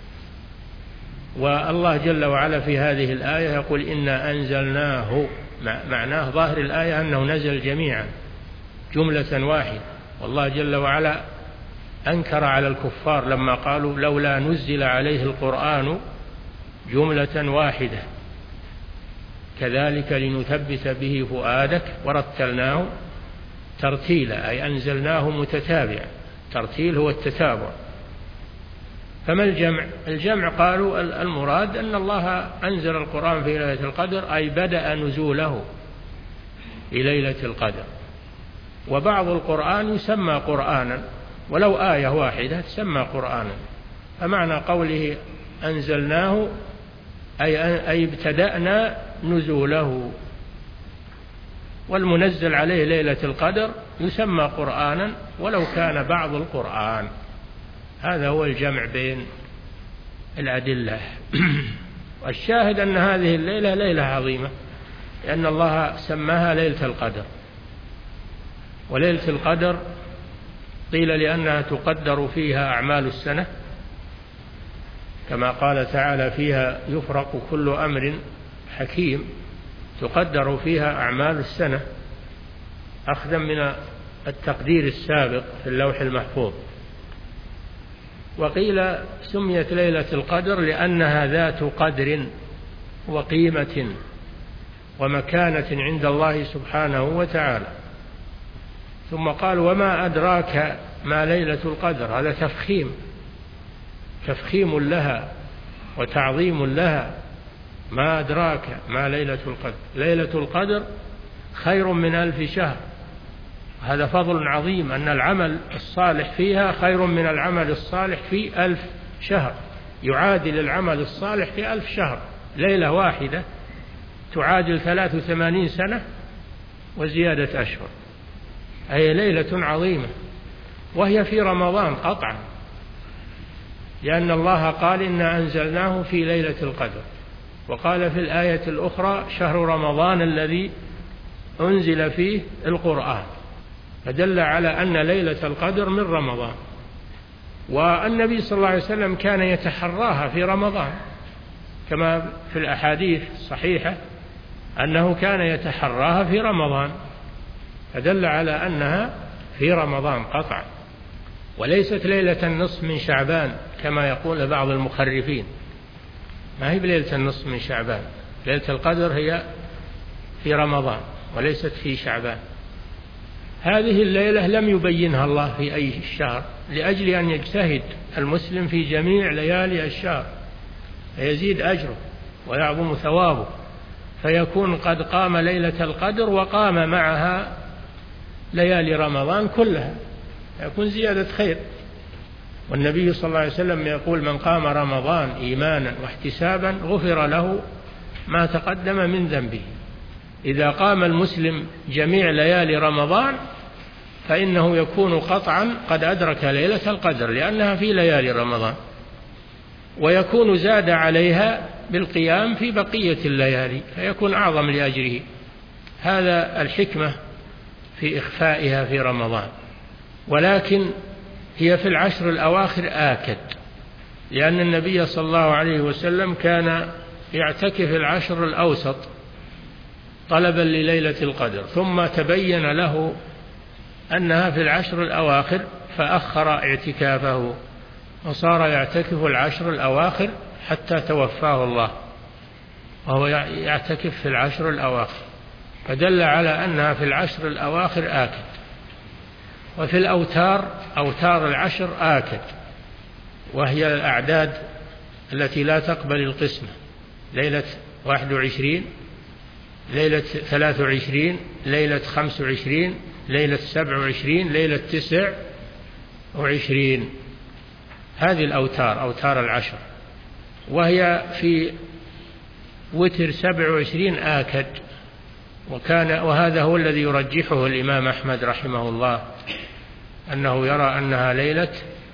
والله جل وعلا في هذه الآية يقول إنا أنزلناه، معناه ظاهر الآية أنه نزل جميعا جملة واحدة. والله جل وعلا أنكر على الكفار لما قالوا لولا نزل عليه القرآن جملة واحدة كذلك لنثبت به فؤادك ورتلناه ترتيلا، أي أنزلناه متتابعا. ترتيل هو التتابع. فما الجمع؟ الجمع قالوا المراد أن الله أنزل القرآن في ليلة القدر، أي بدأ نزوله في ليلة القدر. وبعض القرآن يسمى قرآنا ولو آية واحدة تسمى قرآنا. فمعنى قوله أنزلناه أي ابتدأنا نزوله، والمنزل عليه ليلة القدر يسمى قرآنا ولو كان بعض القرآن. هذا هو الجمع بين الأدلة. والشاهد أن هذه الليلة ليلة عظيمة، لأن الله سماها ليلة القدر. وليلة القدر قيل لأنها تقدر فيها أعمال السنة، كما قال تعالى فيها يفرق كل أمر حكيم، تقدر فيها أعمال السنة أخذا من التقدير السابق في اللوح المحفوظ. وقيل سميت ليلة القدر لأنها ذات قدر وقيمة ومكانة عند الله سبحانه وتعالى. ثم قال وما أدراك ما ليلة القدر، هذا تفخيم تفخيم لها وتعظيم لها. ما أدراك ما ليلة القدر، ليلة القدر خير من ألف شهر. هذا فضل عظيم، أن العمل الصالح فيها خير من العمل الصالح في ألف شهر، يعادل العمل الصالح في ألف شهر. ليلة واحدة تعادل ثلاث وثمانين سنة وزيادة أشهر، أي ليلة عظيمة، وهي في رمضان قطعا، لأن الله قال إنا أنزلناه في ليلة القدر. وقال في الآية الأخرى شهر رمضان الذي أنزل فيه القرآن، فدل على أن ليلة القدر من رمضان. والنبي صلى الله عليه وسلم كان يتحراها في رمضان، كما في الأحاديث الصحيحة أنه كان يتحراها في رمضان، فدل على أنها في رمضان قطعا، وليست ليلة النصف من شعبان كما يقول بعض المخرفين. ما هي بليلة النصف من شعبان، ليلة القدر هي في رمضان وليست في شعبان. هذه الليلة لم يبينها الله في أي شهر، لأجل أن يجتهد المسلم في جميع ليالي الشهر فيزيد أجره ويعظم ثوابه، فيكون قد قام ليلة القدر وقام معها ليالي رمضان كلها، يكون زيادة خير. والنبي صلى الله عليه وسلم يقول من قام رمضان إيمانا واحتسابا غفر له ما تقدم من ذنبه. إذا قام المسلم جميع ليالي رمضان فإنه يكون قطعا قد أدرك ليلة القدر لأنها في ليالي رمضان، ويكون زاد عليها بالقيام في بقية الليالي فيكون أعظم لأجره. هذا الحكمة في إخفائها في رمضان. ولكن هي في العشر الأواخر آكد، لأن النبي صلى الله عليه وسلم كان يعتكف العشر الأوسط طلبا لليلة القدر، ثم تبين له أنها في العشر الأواخر فأخر اعتكافه وصار يعتكف العشر الأواخر حتى توفاه الله وهو يعتكف في العشر الأواخر، فدل على أنها في العشر الأواخر آكد. وفي الأوتار أوتار العشر آكد، وهي الأعداد التي لا تقبل القسمة، ليلة واحد وعشرين، ليلة ثلاث وعشرين، ليلة خمس وعشرين، ليلة سبع وعشرين، ليلة تسع وعشرين. هذه الأوتار أوتار العشر، وهي في وتر سبع وعشرين آكد. وكان وهذا هو الذي يرجحه الإمام أحمد رحمه الله، أنه يرى أنها ليلة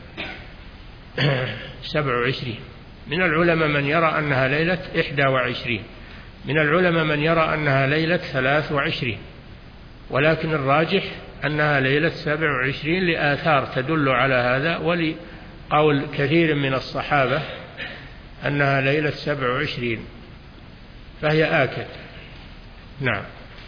سبع وعشرين. من العلماء من يرى أنها ليلة إحدى وعشرين، من العلماء من يرى أنها ليلة ثلاث وعشرين، ولكن الراجح أنها ليلة سبع وعشرين لآثار تدل على هذا، ولقول كثير من الصحابة أنها ليلة سبع وعشرين، فهي آكد. نعم.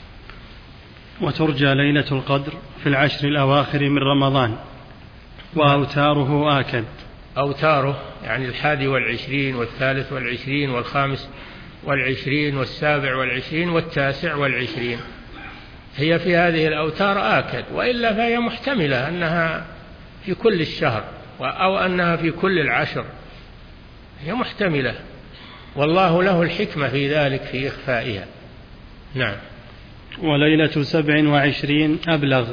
وترجى ليلة القدر في العشر الأواخر من رمضان، وأوتاره آكد. أوتاره يعني الحادي والعشرين والثالث والعشرين والخامس والعشرين والسابع والعشرين والتاسع والعشرين، هي في هذه الأوتار آكد، وإلا فهي محتملة أنها في كل الشهر أو أنها في كل العشر، هي محتملة، والله له الحكمة في ذلك في إخفائها. نعم. وليلة سبع وعشرين أبلغ.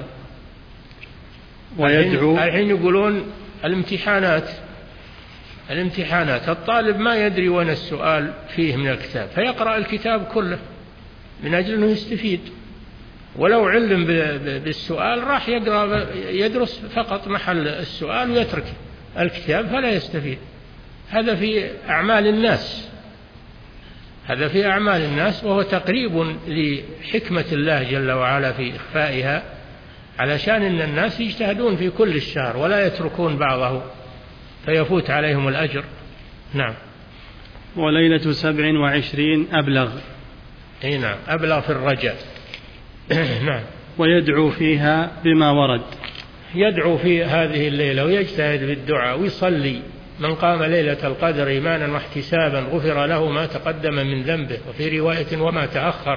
ويدعو الحين يقولون الامتحانات الامتحانات الطالب ما يدري وين السؤال فيه من الكتاب، فيقرأ الكتاب كله من أجل أنه يستفيد، ولو علم بالسؤال راح يقرأ يدرس فقط محل السؤال ويترك الكتاب فلا يستفيد. هذا في أعمال الناس هذا في أعمال الناس وهو تقريب لحكمة الله جل وعلا في إخفائها، علشان أن الناس يجتهدون في كل الشهر ولا يتركون بعضه فيفوت عليهم الأجر. نعم. وليلة سبع وعشرين أبلغ. أي نعم، أبلغ في الرجاء. نعم. ويدعو فيها بما ورد. يدعو في هذه الليلة ويجتهد بالدعاء ويصلي. من قام ليلة القدر إيمانا واحتسابا غفر له ما تقدم من ذنبه، وفي رواية وما تأخر.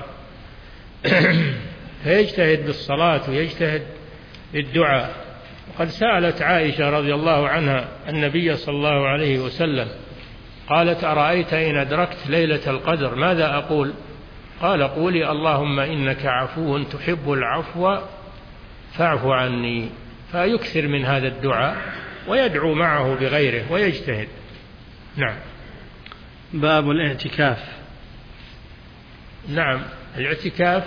فيجتهد بالصلاة ويجتهد بالدعاء. وقد سألت عائشة رضي الله عنها النبي صلى الله عليه وسلم قالت: أرأيت إن أدركت ليلة القدر ماذا أقول؟ قال: قولي اللهم إنك عفو تحب العفو فاعف عني. فيكثر من هذا الدعاء ويدعو معه بغيره ويجتهد. نعم. باب الاعتكاف. نعم، الاعتكاف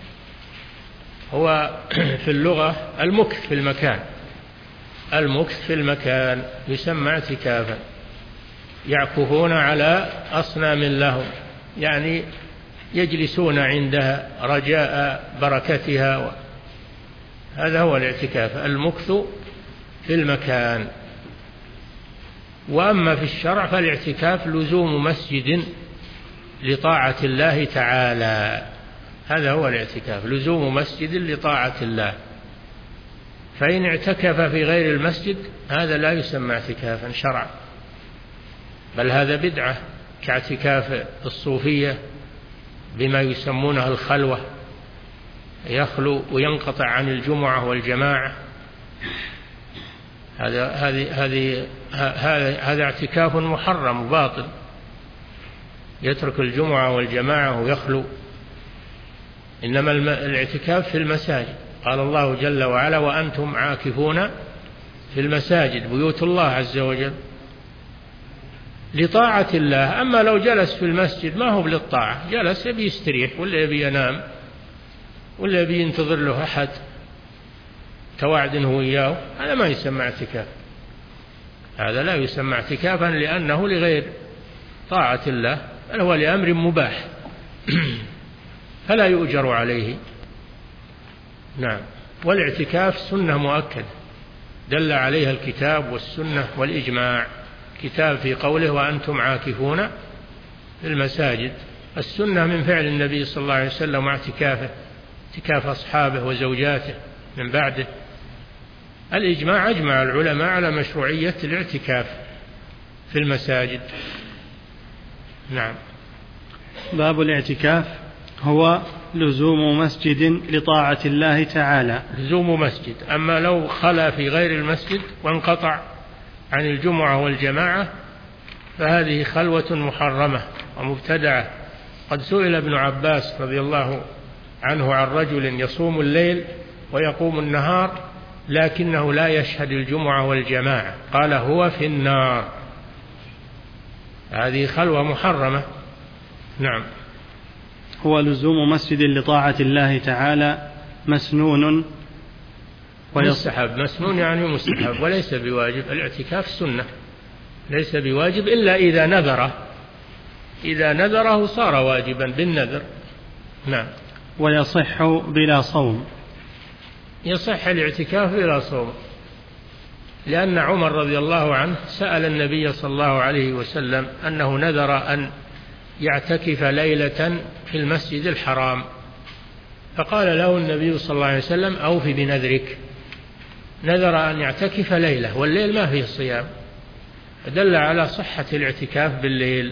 هو في اللغة المكث في المكان المكث في المكان يسمى اعتكافا. يعكفون على أصنام لهم، يعني يجلسون عندها رجاء بركتها. هذا هو الاعتكاف، المكث في المكان. وأما في الشرع فالاعتكاف لزوم مسجد لطاعة الله تعالى. هذا هو الاعتكاف، لزوم مسجد لطاعة الله. فإن اعتكف في غير المسجد هذا لا يسمى اعتكافا شرعا، بل هذا بدعة، كاعتكاف الصوفية بما يسمونه الخلوة، يخلو وينقطع عن الجمعة والجماعة. هذا هذه هذه هذا هذا اعتكاف محرم وباطل، يترك الجمعة والجماعة ويخلو. إنما الاعتكاف في المساجد، قال الله جل وعلا: وأنتم عاكفون في المساجد، بيوت الله عز وجل. لطاعة الله. أما لو جلس في المسجد ما هو للطاعة، جلس يبي يستريح ولا يبي ينام ولا يبي ينتظر له أحد تواعد هو إياه، هذا ما يسمى اعتكاف، هذا لا يسمى اعتكافا، لأنه لغير طاعة الله بل هو لأمر مباح فلا يؤجر عليه. نعم. والاعتكاف سنة مؤكدة دل عليها الكتاب والسنة والإجماع. كتاب في قوله وأنتم عاكفون في المساجد، السنة من فعل النبي صلى الله عليه وسلم واعتكافه، اعتكاف أصحابه وزوجاته من بعده. الإجماع أجمع العلماء على مشروعية الاعتكاف في المساجد. نعم. باب الاعتكاف هو لزوم مسجد لطاعة الله تعالى. لزوم مسجد. أما لو خلا في غير المسجد وانقطع عن الجمعة والجماعة فهذه خلوة محرمة ومبتدعة. قد سئل ابن عباس رضي الله عنه عن رجل يصوم الليل ويقوم النهار لكنه لا يشهد الجمعة والجماعة، قال هو في النار. هذه خلوة محرمة. نعم. هو لزوم مسجد لطاعة الله تعالى مسنون مستحب. مسنون يعني مستحب وليس بواجب. الاعتكاف سنة ليس بواجب إلا إذا نذره، إذا نذره صار واجبا بالنذر. نعم. ويصح بلا صوم. يصح الاعتكاف بلا صوم، لأن عمر رضي الله عنه سأل النبي صلى الله عليه وسلم أنه نذر أن يعتكف ليلة في المسجد الحرام، فقال له النبي صلى الله عليه وسلم أوفي بنذرك. نذر أن يعتكف ليلة والليل ما فيه صيام، دل على صحة الاعتكاف بالليل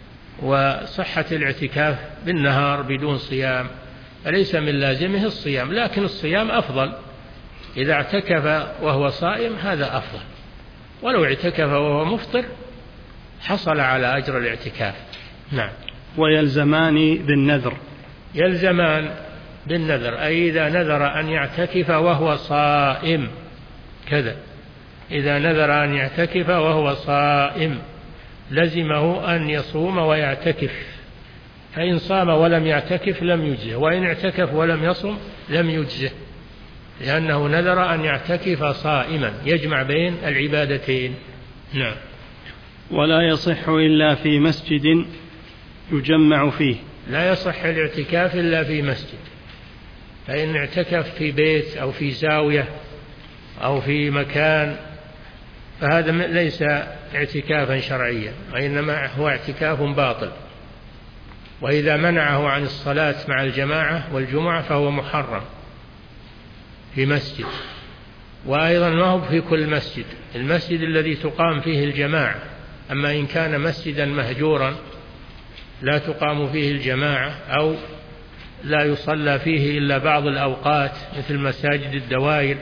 وصحة الاعتكاف بالنهار بدون صيام، فليس من لازمه الصيام، لكن الصيام أفضل. إذا اعتكف وهو صائم هذا أفضل، ولو اعتكف وهو مفطر حصل على أجر الاعتكاف. نعم. ويلزمان بالنذر. يلزمان بالنذر أي إذا نذر أن يعتكف وهو صائم كذا، إذا نذر أن يعتكف وهو صائم لزمه أن يصوم ويعتكف، فإن صام ولم يعتكف لم يجزه، وإن اعتكف ولم يصم لم يجزه، لأنه نذر أن يعتكف صائما يجمع بين العبادتين. نعم. ولا يصح إلا في مسجد يجمع فيه. لا يصح الاعتكاف إلا في مسجد، فإن اعتكف في بيت أو في زاوية أو في مكان فهذا ليس اعتكافا شرعيا، وإنما هو اعتكاف باطل. وإذا منعه عن الصلاة مع الجماعة والجمعة فهو محرم في مسجد. وأيضا ما هو في كل مسجد، المسجد الذي تقام فيه الجماعة. أما إن كان مسجدا مهجورا لا تقام فيه الجماعة أو لا يصلى فيه إلا بعض الأوقات مثل مساجد الدوائر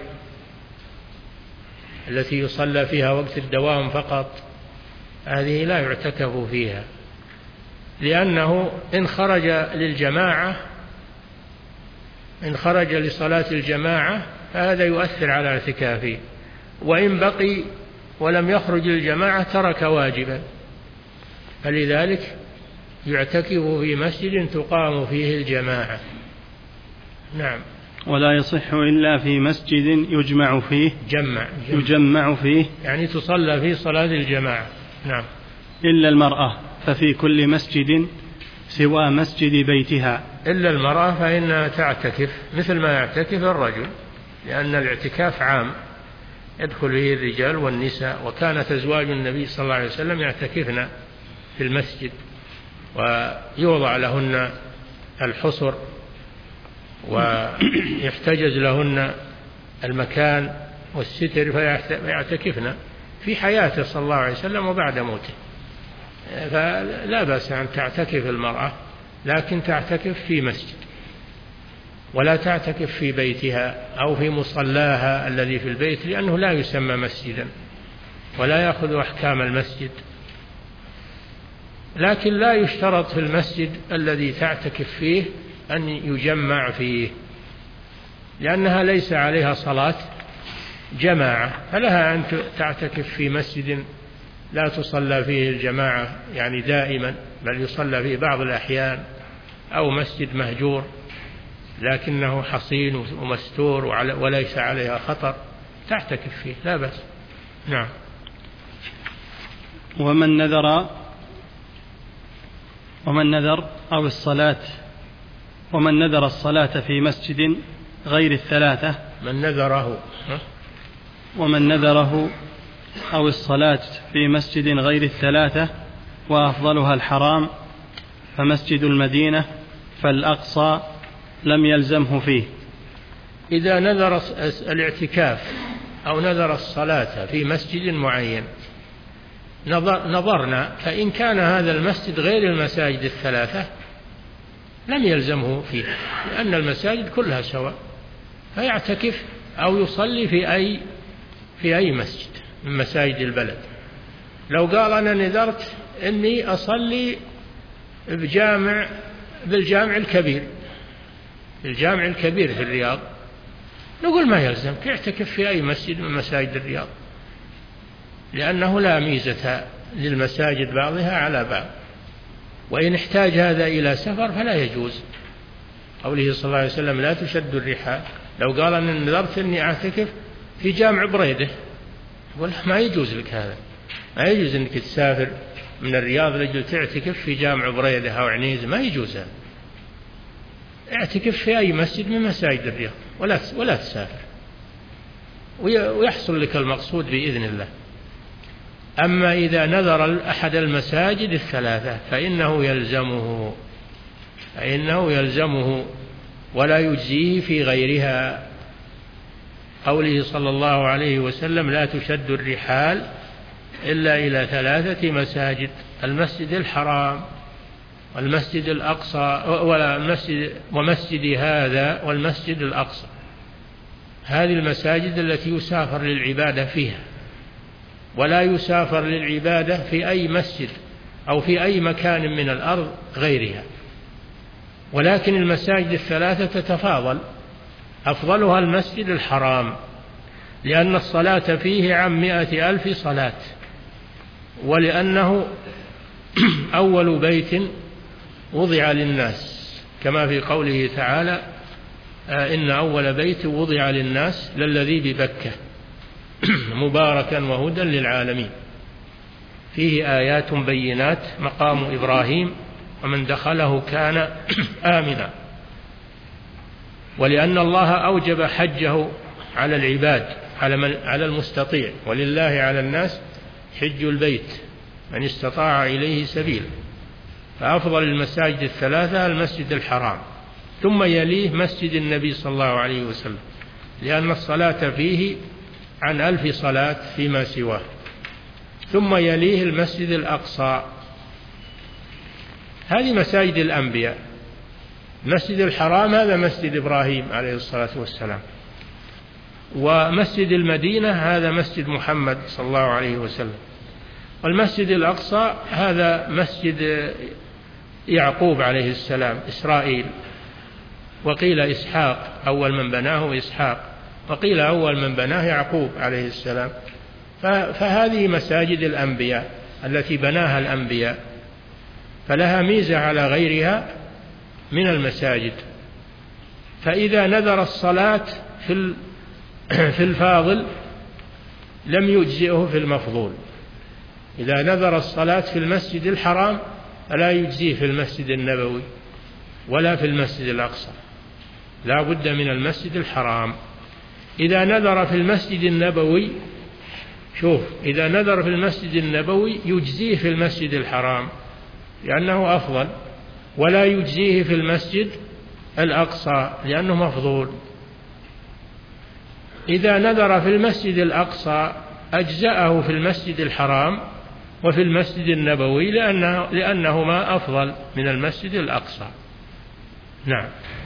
التي يصلى فيها وقت الدوام فقط، هذه لا يعتكف فيها، لأنه إن خرج للجماعة إن خرج لصلاة الجماعة فهذا يؤثر على اعتكافه، وإن بقي ولم يخرج للجماعة ترك واجبا، فلذلك يعتكف في مسجد تقام فيه الجماعة. نعم. ولا يصح إلا في مسجد يجمع فيه. جمع, جمع يجمع فيه يعني تصلى فيه صلاة الجماعة. نعم. إلا المرأة ففي كل مسجد سوى مسجد بيتها. إلا المرأة فإنها تعتكف مثل ما يعتكف الرجل، لأن الاعتكاف عام يدخل فيه الرجال والنساء، وكانت أزواج النبي صلى الله عليه وسلم يعتكفن في المسجد ويوضع لهن الحصر ويحتجز لهن المكان والستر فيعتكفن في حياته صلى الله عليه وسلم وبعد موته، فلا بأس أن تعتكف المرأة، لكن تعتكف في مسجد ولا تعتكف في بيتها أو في مصلاها الذي في البيت، لأنه لا يسمى مسجدا ولا يأخذ أحكام المسجد. لكن لا يشترط في المسجد الذي تعتكف فيه أن يجمع فيه، لأنها ليس عليها صلاة جماعة، فلها أن تعتكف في مسجد لا تصلى فيه الجماعة يعني دائما، بل يصلى فيه بعض الأحيان، أو مسجد مهجور لكنه حصين ومستور وليس عليها خطر تعتكف فيه لا بأس. نعم. ومن نذر ومن نذر أو الصلاة ومن نذر الصلاة في مسجد غير الثلاثة من نذره ومن نذره أو الصلاة في مسجد غير الثلاثة وأفضلها الحرام فمسجد المدينة فالأقصى لم يلزمه فيه. إذا نذر الاعتكاف أو نذر الصلاة في مسجد معين نظرنا، فإن كان هذا المسجد غير المساجد الثلاثة لم يلزمه فيه، لأن المساجد كلها سواء، فيعتكف أو يصلي في أي في أي مسجد من مساجد البلد. لو قال أنا نذرت إني أصلي بجامع بالجامع الكبير الجامع الكبير في الرياض، نقول ما يلزم، يعتكف في أي مسجد من مساجد الرياض، لأنه لا ميزة للمساجد بعضها على بعض. وإن احتاج هذا إلى سفر فلا يجوز، قوله صلى الله عليه وسلم لا تشد الرحال. لو قال أنا نذرت أني أعتكف في جامع بريدة، يقول ما يجوز لك هذا، ما يجوز أنك تسافر من الرياض لجل تعتكف في جامع بريدة أو عنيزة، ما يجوز هذا. اعتكف في أي مسجد من مساجد الرياض ولا ولا تسافر، ويحصل لك المقصود بإذن الله. أما إذا نذر أحد المساجد الثلاثة فإنه يلزمه فإنه يلزمه ولا يجزيه في غيرها، قوله صلى الله عليه وسلم لا تشد الرحال إلا إلى ثلاثة مساجد: المسجد الحرام والمسجد الأقصى ولا المسجد ومسجد هذا والمسجد الأقصى. هذه المساجد التي يسافر للعبادة فيها، ولا يسافر للعبادة في أي مسجد أو في أي مكان من الأرض غيرها. ولكن المساجد الثلاثة تتفاضل، أفضلها المسجد الحرام لأن الصلاة فيه عن مائة ألف صلاة، ولأنه أول بيت وضع للناس، كما في قوله تعالى إن أول بيت وضع للناس للذي ببكة مباركا وهدى للعالمين، فيه آيات بينات مقام إبراهيم ومن دخله كان آمنا. ولأن الله أوجب حجه على العباد على المستطيع، ولله على الناس حج البيت من استطاع إليه سبيلا. فأفضل المساجد الثلاثة المسجد الحرام، ثم يليه مسجد النبي صلى الله عليه وسلم، لأن الصلاة فيه عن ألف صلاة فيما سواه، ثم يليه المسجد الأقصى. هذه مساجد الأنبياء. مسجد الحرام هذا مسجد إبراهيم عليه الصلاة والسلام، ومسجد المدينة هذا مسجد محمد صلى الله عليه وسلم، والمسجد الأقصى هذا مسجد يعقوب عليه السلام إسرائيل، وقيل إسحاق أول من بناه إسحاق، وقيل أول من بناه يعقوب عليه السلام. فهذه مساجد الأنبياء التي بناها الأنبياء، فلها ميزة على غيرها من المساجد. فإذا نذر الصلاة في في الفاضل لم يجزئه في المفضول. إذا نذر الصلاة في المسجد الحرام فلا يجزيه في المسجد النبوي ولا في المسجد الأقصى، لا بد من المسجد الحرام. إذا نذر في المسجد النبوي، شوف، إذا نذر في المسجد النبوي يجزيه في المسجد الحرام لأنه أفضل، ولا يجزيه في المسجد الأقصى لأنه مفضول. إذا نذر في المسجد الأقصى أجزأه في المسجد الحرام وفي المسجد النبوي لأنه لأنهما أفضل من المسجد الأقصى. نعم.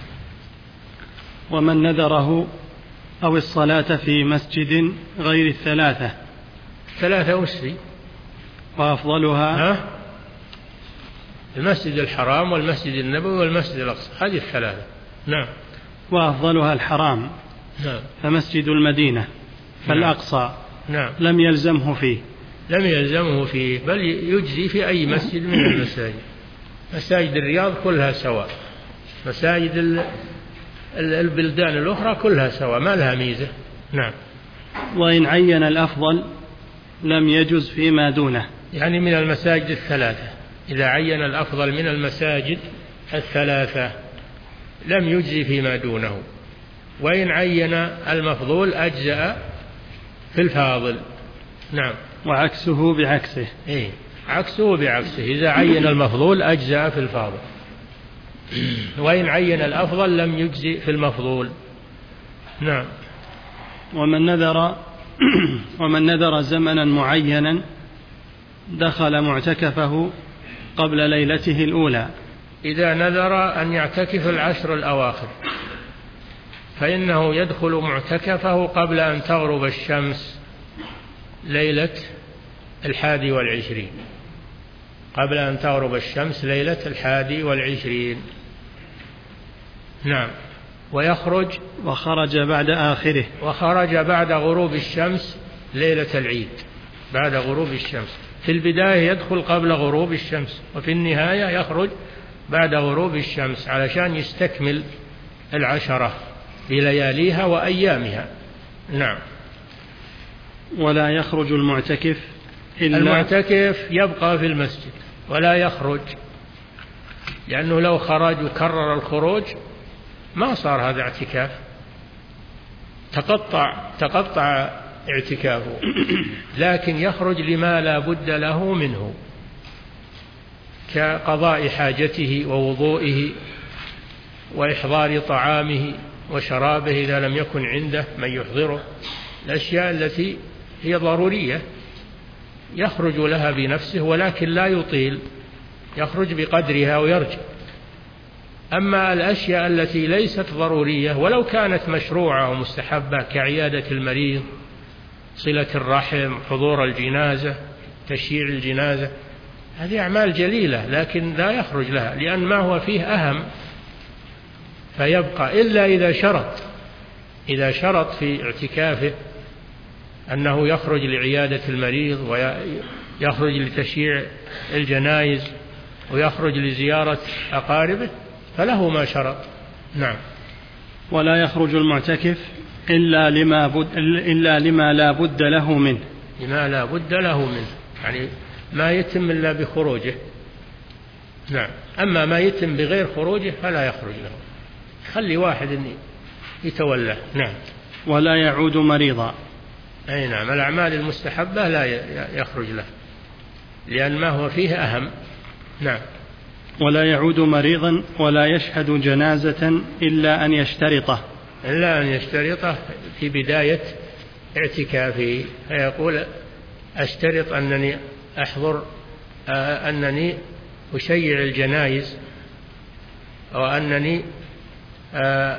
ومن نذره أو الصلاة في مسجد غير الثلاثة ثلاثة أسري وأفضلها ها؟ المسجد الحرام والمسجد النبوي والمسجد الأقصى، هذه الثلاثة. نعم. وأفضلها الحرام. نعم. فمسجد المدينة فالأقصى نعم. لم يلزمه فيه، لم يلزمه فيه، بل يجزي في أي مسجد من المساجد. مساجد الرياض كلها سواء، مساجد البلدان الأخرى كلها سواء، ما لها ميزة. نعم. وإن عين الأفضل لم يجز فيما دونه، يعني من المساجد الثلاثة، إذا عين الأفضل من المساجد الثلاثة لم يجزي فيما دونه، وإن عين المفضول أجزأ في الفاضل. نعم. وعكسه بعكسه. إيه، عكسه بعكسه، إذا عين المفضول أجزأ في الفاضل، وإن عين الأفضل لم يجزي في المفضول. نعم. ومن نذر ومن نذر زمنا معينا دخل معتكفه قبل ليلته الأولى. إذا نذر أن يعتكف العشر الأواخر فإنه يدخل معتكفه قبل أن تغرب الشمس ليلة الحادي والعشرين، قبل أن تغرب الشمس ليلة الحادي والعشرين. نعم. ويخرج وخرج بعد آخره، وخرج بعد غروب الشمس ليلة العيد، بعد غروب الشمس. في البداية يدخل قبل غروب الشمس، وفي النهاية يخرج بعد غروب الشمس علشان يستكمل العشرة بلياليها وأيامها. نعم. ولا يخرج المعتكف إلا المعتكف يبقى في المسجد ولا يخرج، لأنه لو خرج وكرر الخروج ما صار هذا اعتكاف، تقطع تقطع اعتكافه. لكن يخرج لما لا بد له منه، كقضاء حاجته ووضوئه وإحضار طعامه وشرابه إذا لم يكن عنده من يحضره، الأشياء التي هي ضرورية يخرج لها بنفسه، ولكن لا يطيل، يخرج بقدرها ويرجع. أما الأشياء التي ليست ضرورية ولو كانت مشروعة ومستحبة كعيادة المريض، صلة الرحم، حضور الجنازة، تشييع الجنازة، هذه أعمال جليلة لكن لا يخرج لها، لأن ما هو فيه أهم فيبقى، إلا إذا شرط إذا شرط في اعتكافه أنه يخرج لعيادة المريض ويخرج لتشييع الجنائز ويخرج لزيارة أقاربه فله ما شرط. نعم. ولا يخرج المعتكف إلا لما, بد إلا لما لا بد له منه، لما لا بد له منه، يعني ما يتم إلا بخروجه. نعم. أما ما يتم بغير خروجه فلا يخرج له، خلي واحد يتولى. نعم. ولا يعود مريضا. أي نعم، الأعمال المستحبة لا يخرج له لأن ما هو فيه أهم. نعم. ولا يعود مريضا ولا يشهد جنازة إلا أن يشترطه، إلا أن يشترطه في بداية اعتكافه، فيقول أشترط أنني أحضر آه أنني أشيع الجنائز، وأنني آه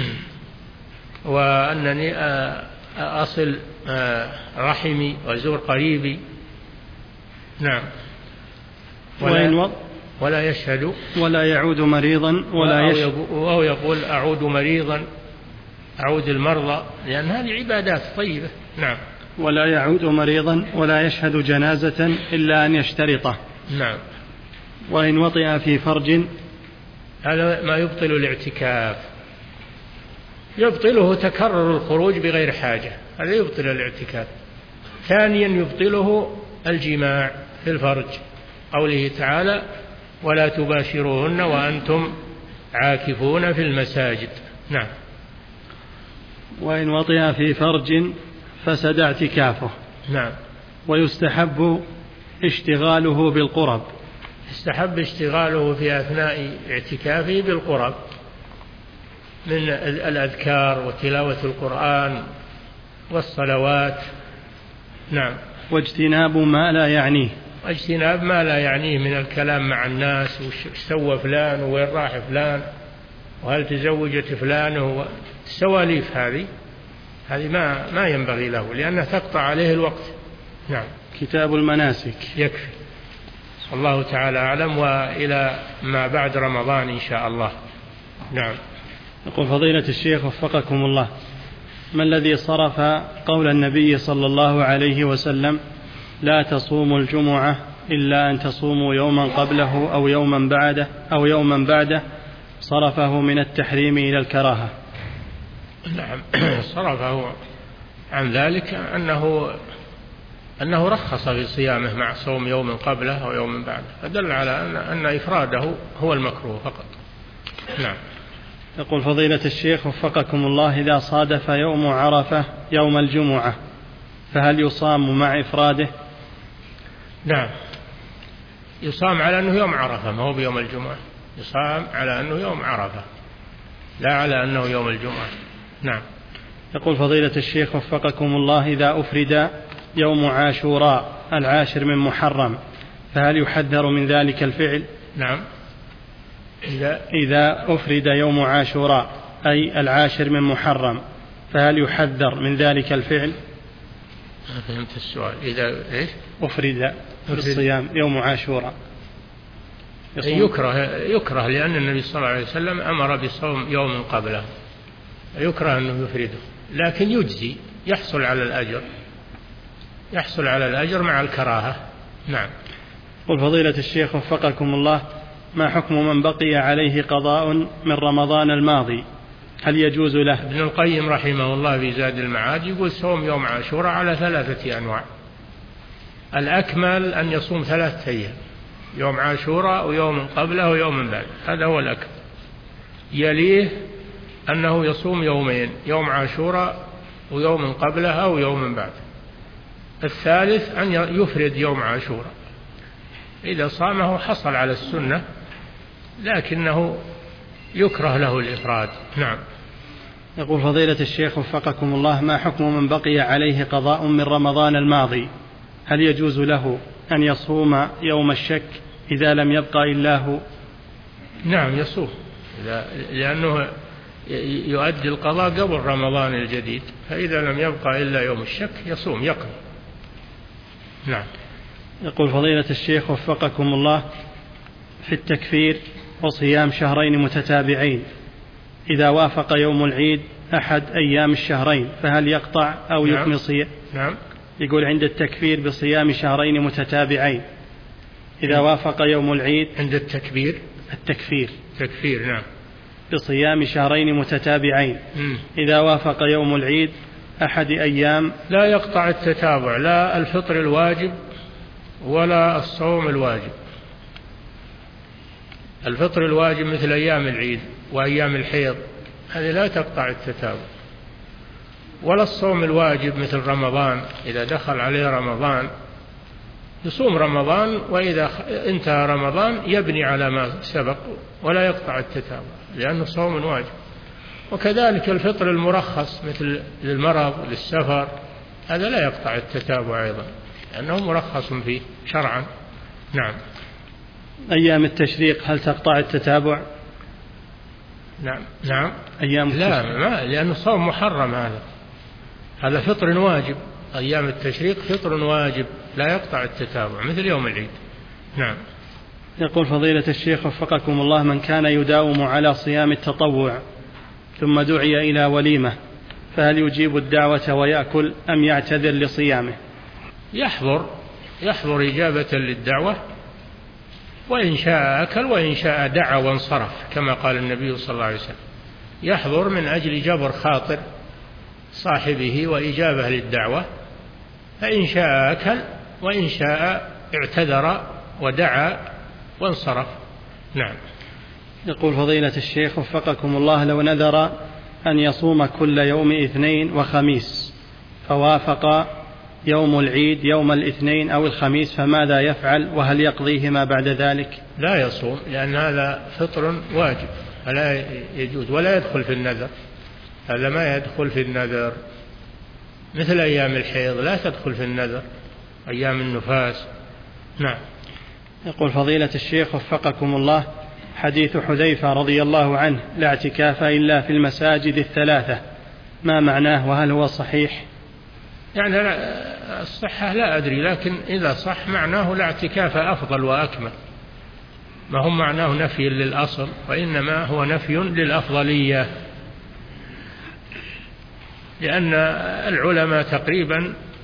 وأنني آه أصل آه رحمي وزور قريبي. نعم. ولا, ولا يشهد ولا يعود مريضا ولا يشهد، أو يقول أعود مريضا، أعود المرضى، لأن هذه عبادات طيبة. نعم. ولا يعود مريضا ولا يشهد جنازة إلا أن يشترطه. نعم. وإن وطئ في فرج، هذا ما يبطل الاعتكاف، يبطله تكرر الخروج بغير حاجة، هذا يبطل الاعتكاف. ثانيا يبطله الجماع في الفرج، قوله تعالى ولا تباشروهن وأنتم عاكفون في المساجد. نعم. وإن وطئ في فرج فسد اعتكافه. نعم. ويستحب اشتغاله بالقرب، يستحب اشتغاله في أثناء اعتكافه بالقرب من الأذكار وتلاوة القرآن والصلوات. نعم. واجتناب ما لا يعنيه، واجتناب ما لا يعنيه من الكلام مع الناس، وش سوى فلان وين راح فلان وهل تزوجت فلان، السواليف هذه هذه ما ما ينبغي له لأنها تقطع عليه الوقت. نعم. كتاب المناسك يكفي. الله تعالى أعلم، وإلى ما بعد رمضان إن شاء الله. نعم. يقول فضيلة الشيخ وفقكم الله، ما الذي صرف قول النبي صلى الله عليه وسلم لا تصوموا الجمعة إلا أن تصوموا يوما قبله أو يوما بعده أو يوما بعده صرفه من التحريم إلى الكراهة. نعم، صرفه عن ذلك أنه أنه رخص في صيامه مع صوم يوم قبله أو يوم بعده، فدل على أن, أن إفراده هو المكروه فقط. نعم. يقول فضيلة الشيخ وفقكم الله: إذا صادف يوم عرفة يوم الجمعة فهل يصام مع إفراده؟ نعم، يصام على أنه يوم عرفة، ما هو بيوم الجمعة، يصام على أنه يوم عرفة لا على أنه يوم الجمعة. نعم. يقول فضيلة الشيخ وفقكم الله: إذا أفرد يوم عاشوراء العاشر من محرم فهل يحذر من ذلك الفعل؟ نعم. إذا, إذا أفرد يوم عاشوراء أي العاشر من محرم فهل يحذر من ذلك الفعل؟ ما فهمت السؤال. إذا إيش؟ أفرد بالصيام يوم عاشوراء يكره يكره لأن النبي صلى الله عليه وسلم أمر بصوم يوم قبله، يكره أنه يفرده، لكن يجزي، يحصل على الأجر، يحصل على الأجر مع الكراهة. نعم. قل فضيلة الشيخ وفقكم الله: ما حكم من بقي عليه قضاء من رمضان الماضي، هل يجوز له؟ ابن القيم رحمه الله في زاد المعاد يقول صوم يوم عاشوراء على ثلاثة أنواع، الأكمل أن يصوم ثلاثة أيام، يوم عاشوراء ويوم قبله ويوم بعد، هذا هو الأكمل. يليه أنه يصوم يومين، يوم عاشوراء ويوم قبله أو يوم بعد. الثالث أن يفرد يوم عاشوراء، إذا صامه حصل على السنة، لكنه يكره له الإفراد. نعم. يقول فضيلة الشيخ وفقكم الله: ما حكم من بقي عليه قضاء من رمضان الماضي، هل يجوز له أن يصوم يوم الشك إذا لم يبقى إلا هو؟ نعم يصوم، لأنه يؤدي القضاء قبل رمضان الجديد، فإذا لم يبقى إلا يوم الشك يصوم يقضي. نعم. يقول فضيلة الشيخ وفقكم الله: في التكفير وصيام شهرين متتابعين إذا وافق يوم العيد أحد أيام الشهرين فهل يقطع أو نعم. يكمل صيام؟ نعم. يقول عند التكفير بصيام شهرين متتابعين إذا وافق يوم العيد عند التكبير التكفير تكفير نعم بصيام شهرين متتابعين م. إذا وافق يوم العيد أحد أيام لا يقطع التتابع، لا الفطر الواجب ولا الصوم الواجب. الفطر الواجب مثل أيام العيد وأيام الحيض هذه لا تقطع التتابع، ولا الصوم الواجب مثل رمضان، إذا دخل عليه رمضان يصوم رمضان، وإذا انتهى رمضان يبني على ما سبق ولا يقطع التتابع لأنه صوم واجب. وكذلك الفطر المرخص مثل للمرض للسفر هذا لا يقطع التتابع أيضا لأنه مرخص فيه شرعا. نعم. أيام التشريق هل تقطع التتابع؟ نعم. نعم. أيام لا ما لأنه صوم محرم، هذا هذا فطر واجب. أيام التشريق فطر واجب لا يقطع التتابع مثل يوم العيد. نعم. يقول فضيلة الشيخ وفقكم الله: من كان يداوم على صيام التطوع ثم دعي إلى وليمة فهل يجيب الدعوة ويأكل أم يعتذر لصيامه؟ يحضر يحضر إجابة للدعوة، وإن شاء أكل وإن شاء دعا وانصرف كما قال النبي صلى الله عليه وسلم. يحضر من أجل جبر خاطر صاحبه وإجابة للدعوة، فإن شاء أكل وإن شاء اعتذر ودعا وانصرف. نعم. يقول فضيلة الشيخ وفقكم الله: لو نذر أن يصوم كل يوم اثنين وخميس فوافق يوم العيد يوم الاثنين أو الخميس فماذا يفعل، وهل يقضيهما بعد ذلك؟ لا يصوم، لأن هذا فطر واجب فلا يجوز ولا يدخل في النذر، هذا ما يدخل في النذر، مثل أيام الحيض لا تدخل في النذر، أيام النفاس. نعم. يقول فضيلة الشيخ وفقكم الله: حديث حذيفة رضي الله عنه لا اعتكاف إلا في المساجد الثلاثة، ما معناه وهل هو صحيح؟ يعني الصحة لا أدري، لكن إذا صح معناه لا اعتكاف أفضل وأكمل، ما هم معناه نفي للأصل وإنما هو نفي للأفضلية، لأن العلماء تقريبا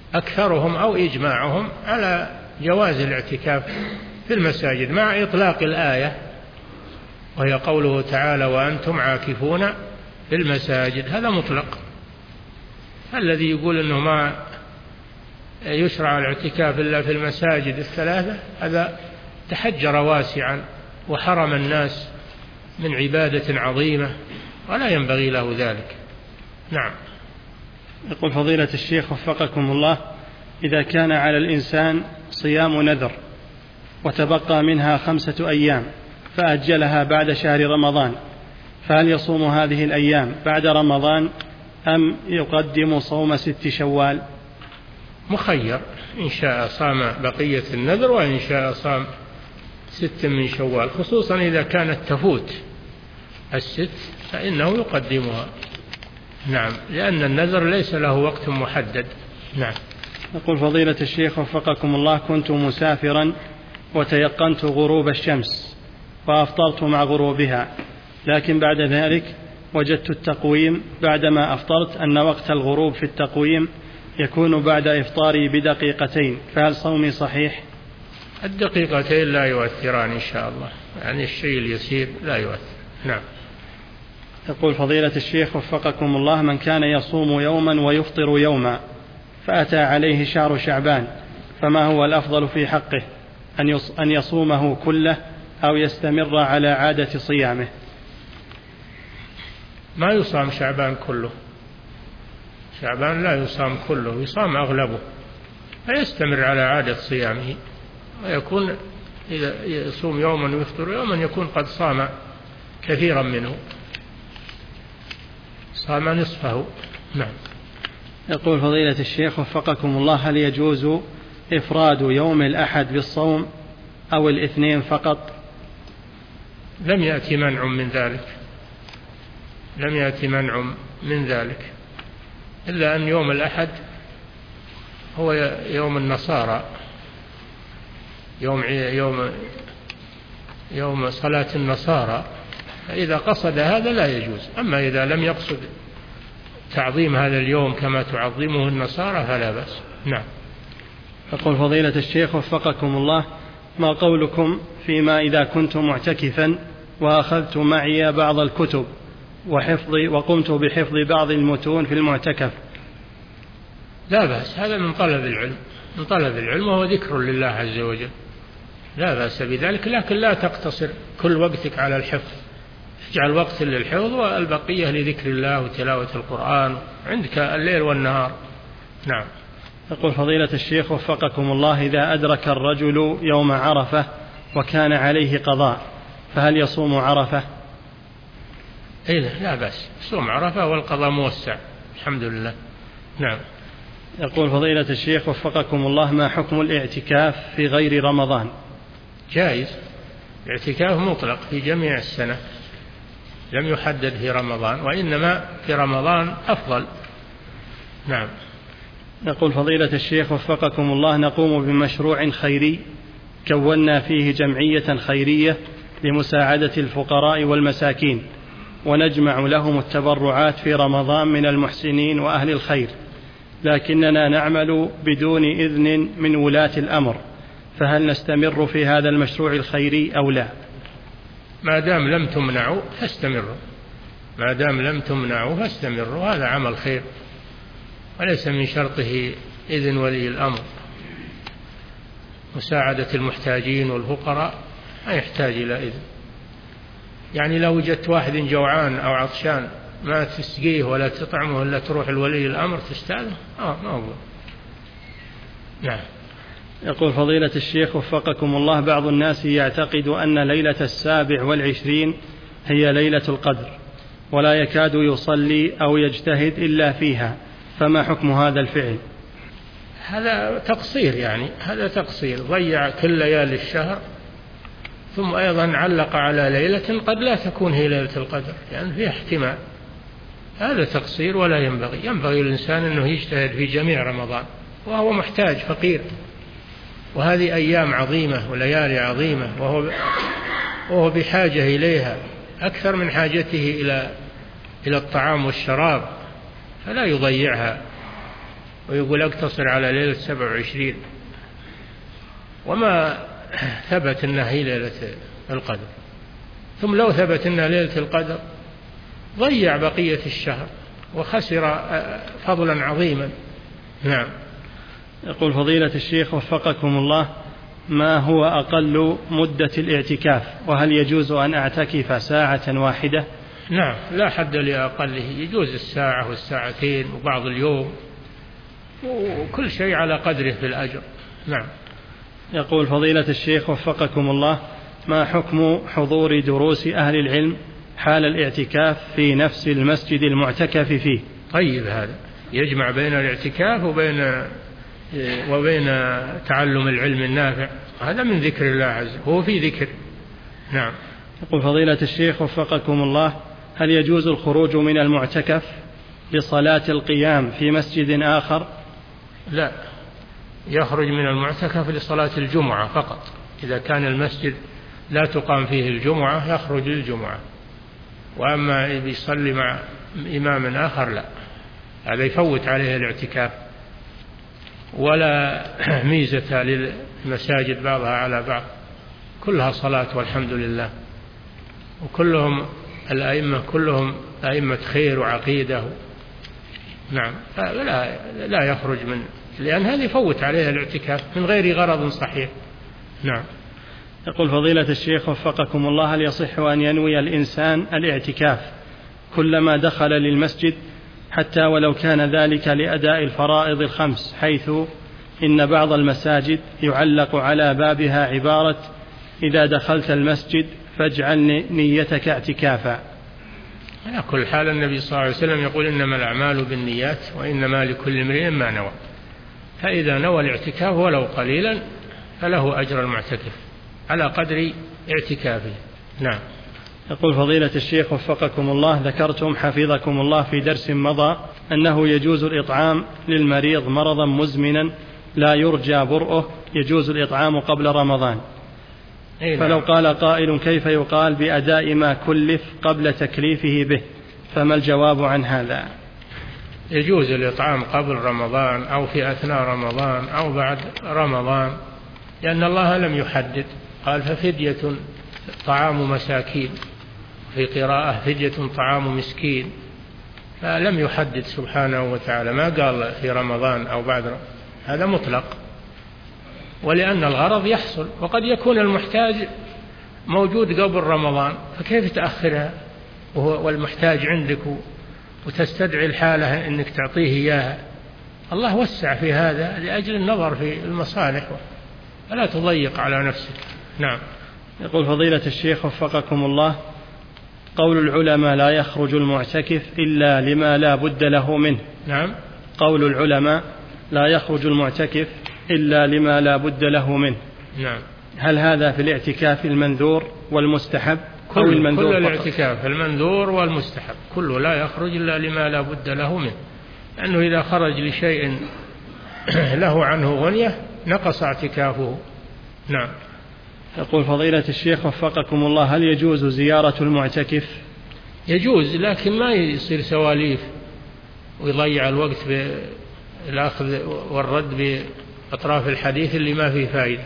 أكثرهم أو إجماعهم على جواز الاعتكاف في المساجد مع إطلاق الآية، وهي قوله تعالى وأنتم عاكفون في المساجد، هذا مطلق. الذي يقول أنه ما يشرع الاعتكاف إلا في المساجد الثلاثة هذا تحجر واسعا وحرم الناس من عبادة عظيمة، ولا ينبغي له ذلك. نعم. يقول فضيلة الشيخ وفقكم الله: إذا كان على الإنسان صيام نذر وتبقى منها خمسة أيام فأجلها بعد شهر رمضان، فهل يصوم هذه الأيام بعد رمضان أم يقدم صوم ست شوال؟ مخير، إن شاء صام بقية النذر وإن شاء صام ست من شوال، خصوصا إذا كانت تفوت الست فإنه يقدمها. نعم، لأن النذر ليس له وقت محدد. نعم. يقول فضيلة الشيخ وفقكم الله: كنت مسافرا وتيقنت غروب الشمس وأفطرت مع غروبها، لكن بعد ذلك وجدت التقويم بعدما أفطرت أن وقت الغروب في التقويم يكون بعد إفطاري بدقيقتين، فهل صومي صحيح؟ الدقيقتين لا يؤثران إن شاء الله، يعني الشيء اليسير لا يؤثر. نعم. يقول فضيلة الشيخ وفقكم الله: من كان يصوم يوما ويفطر يوما فأتى عليه شهر شعبان، فما هو الأفضل في حقه، أن يصومه كله أو يستمر على عادة صيامه؟ ما يصام شعبان كله، شعبان لا يصام كله، يصام أغلبه، فيستمر على عادة صيامه، ويكون إذا يصوم يوما ويفطر يوما يكون قد صام كثيرا منه، صام نصفه. نعم. يقول فضيلة الشيخ وفقكم الله: هل يجوز إفراد يوم الأحد بالصوم أو الاثنين فقط؟ لم يأتي منع من ذلك، لم يأتي منع من ذلك، إلا أن يوم الأحد هو يوم النصارى، يوم يوم يوم صلاة النصارى، فإذا قصد هذا لا يجوز. أما إذا لم يقصد تعظيم هذا اليوم كما تعظمه النصارى فلا بأس. نعم. يقول فضيلة الشيخ وفقكم الله: ما قولكم فيما إذا كنت معتكفا وأخذت معي بعض الكتب وحفظ وقمت بحفظ بعض المتون في المعتكف؟ لا بأس، هذا من طلب العلم، من طلب العلم وهو ذكر لله عز وجل، لا بأس بذلك، لكن لا تقتصر كل وقتك على الحفظ، اجعل وقت للحفظ والبقية لذكر الله وتلاوة القرآن عندك الليل والنهار. نعم. يقول فضيلة الشيخ وفقكم الله: إذا أدرك الرجل يوم عرفة وكان عليه قضاء فهل يصوم عرفة؟ إيه لا بأس، صوم عرفة والقضاء موسع الحمد لله. نعم. يقول فضيلة الشيخ وفقكم الله: ما حكم الاعتكاف في غير رمضان؟ جائز، الاعتكاف مطلق في جميع السنة، لم يحدد في رمضان، وإنما في رمضان أفضل. نعم. يقول فضيلة الشيخ وفقكم الله: نقوم بمشروع خيري كونا فيه جمعية خيرية لمساعدة الفقراء والمساكين، ونجمع لهم التبرعات في رمضان من المحسنين وأهل الخير، لكننا نعمل بدون إذن من ولاة الأمر، فهل نستمر في هذا المشروع الخيري أو لا؟ ما دام لم تمنعوا فاستمروا، ما دام لم تمنعوا فاستمروا، هذا عمل خير وليس من شرطه إذن ولي الأمر. مساعدة المحتاجين والفقراء لا يحتاج إلى إذن، يعني لو وجدت واحد جوعان أو عطشان ما تسقيه ولا تطعمه إلا تروح الولي الأمر تستأذن؟ آه ما هو. نعم. يقول فضيلة الشيخ وفقكم الله: بعض الناس يعتقد أن ليلة السابع والعشرين هي ليلة القدر ولا يكاد يصلي أو يجتهد إلا فيها، فما حكم هذا الفعل؟ هذا تقصير، يعني هذا تقصير، ضيع كل ليالي الشهر، ثم أيضا علق على ليلة قد لا تكون هي ليلة القدر، يعني فيها احتمال، هذا تقصير ولا ينبغي. ينبغي الإنسان أنه يجتهد في جميع رمضان، وهو محتاج فقير، وهذه أيام عظيمة وليالي عظيمة، وهو وهو بحاجة إليها أكثر من حاجته إلى إلى الطعام والشراب، فلا يضيعها. ويقول اقتصر على ليلة سبع وعشرين، وما ثبت أنها هي ليلة القدر. ثم لو ثبت أنها ليلة القدر ضيع بقية الشهر وخسر فضلا عظيما. نعم. يقول فضيلة الشيخ وفقكم الله: ما هو أقل مدة الاعتكاف؟ وهل يجوز أن أعتكف ساعة واحدة؟ نعم، لا حد لأقله، يجوز الساعة والساعتين وبعض اليوم، وكل شيء على قدره في الأجر. نعم. يقول فضيلة الشيخ وفقكم الله: ما حكم حضور دروس أهل العلم حال الاعتكاف في نفس المسجد المعتكف فيه؟ طيب، هذا يجمع بين الاعتكاف وبين وبين تعلم العلم النافع، هذا من ذكر الله عز وجل، هو في ذكر. نعم. يقول فضيلة الشيخ وفقكم الله: هل يجوز الخروج من المعتكف لصلاة القيام في مسجد آخر؟ لا، يخرج من المعتكف لصلاة الجمعة فقط. إذا كان المسجد لا تقام فيه الجمعة يخرج للجمعة، وأما يصلي مع إمام آخر لا، هذا يفوت عليه الاعتكاف. ولا ميزة للمساجد بعضها على بعض، كلها صلاة والحمد لله، وكلهم الأئمة كلهم أئمة خير وعقيدة. نعم. لا, لا يخرج من، لأن هذا يفوت عليه الاعتكاف من غير غرض صحيح. نعم. يقول فضيلة الشيخ وفقكم الله: هل يصح أن ينوي الإنسان الاعتكاف كلما دخل للمسجد حتى ولو كان ذلك لأداء الفرائض الخمس، حيث إن بعض المساجد يعلق على بابها عبارة: إذا دخلت المسجد فاجعل نيتك اعتكافا؟ على كل حال النبي صلى الله عليه وسلم يقول: إنما الأعمال بالنيات وإنما لكل امرئ ما نوى، فإذا نوى الاعتكاف ولو قليلا فله أجر المعتكف على قدر اعتكافه. نعم. يقول فضيلة الشيخ وفقكم الله: ذكرتم حفظكم الله في درس مضى أنه يجوز الإطعام للمريض مرضا مزمنا لا يرجى برؤه، يجوز الإطعام قبل رمضان. فلو قال قائل: كيف يقال بأداء ما كلف قبل تكليفه به؟ فما الجواب عن هذا؟ يجوز الإطعام قبل رمضان أو في أثناء رمضان أو بعد رمضان، لأن الله لم يحدد، قال: ففدية طعام مساكين، في قراءة فدية طعام مسكين، فلم يحدد سبحانه وتعالى، ما قال في رمضان أو بعد رمضان، هذا مطلق. ولأن الغرض يحصل، وقد يكون المحتاج موجود قبل رمضان، فكيف تأخرها والمحتاج عندك وتستدعي الحالة أنك تعطيه إياها؟ الله وسع في هذا لأجل النظر في المصالح، فلا تضيق على نفسك. نعم. يقول فضيلة الشيخ وفقكم الله: قول العلماء لا يخرج المعتكف إلا لما لا بد له منه. نعم. قول العلماء لا يخرج المعتكف إلا لما لا بد له منه. نعم. هل هذا في الاعتكاف المنذور والمستحب؟ كل, أو المنذور كل الاعتكاف المنذور والمستحب كله لا يخرج إلا لما لا بد له منه، لأنه إذا خرج لشيء له عنه غنية نقص اعتكافه. نعم. يقول فضيلة الشيخ وفقكم الله: هل يجوز زيارة المعتكف؟ يجوز، لكن ما يصير سواليف ويضيع الوقت بالأخذ والرد بأطراف الحديث اللي ما فيه فائدة.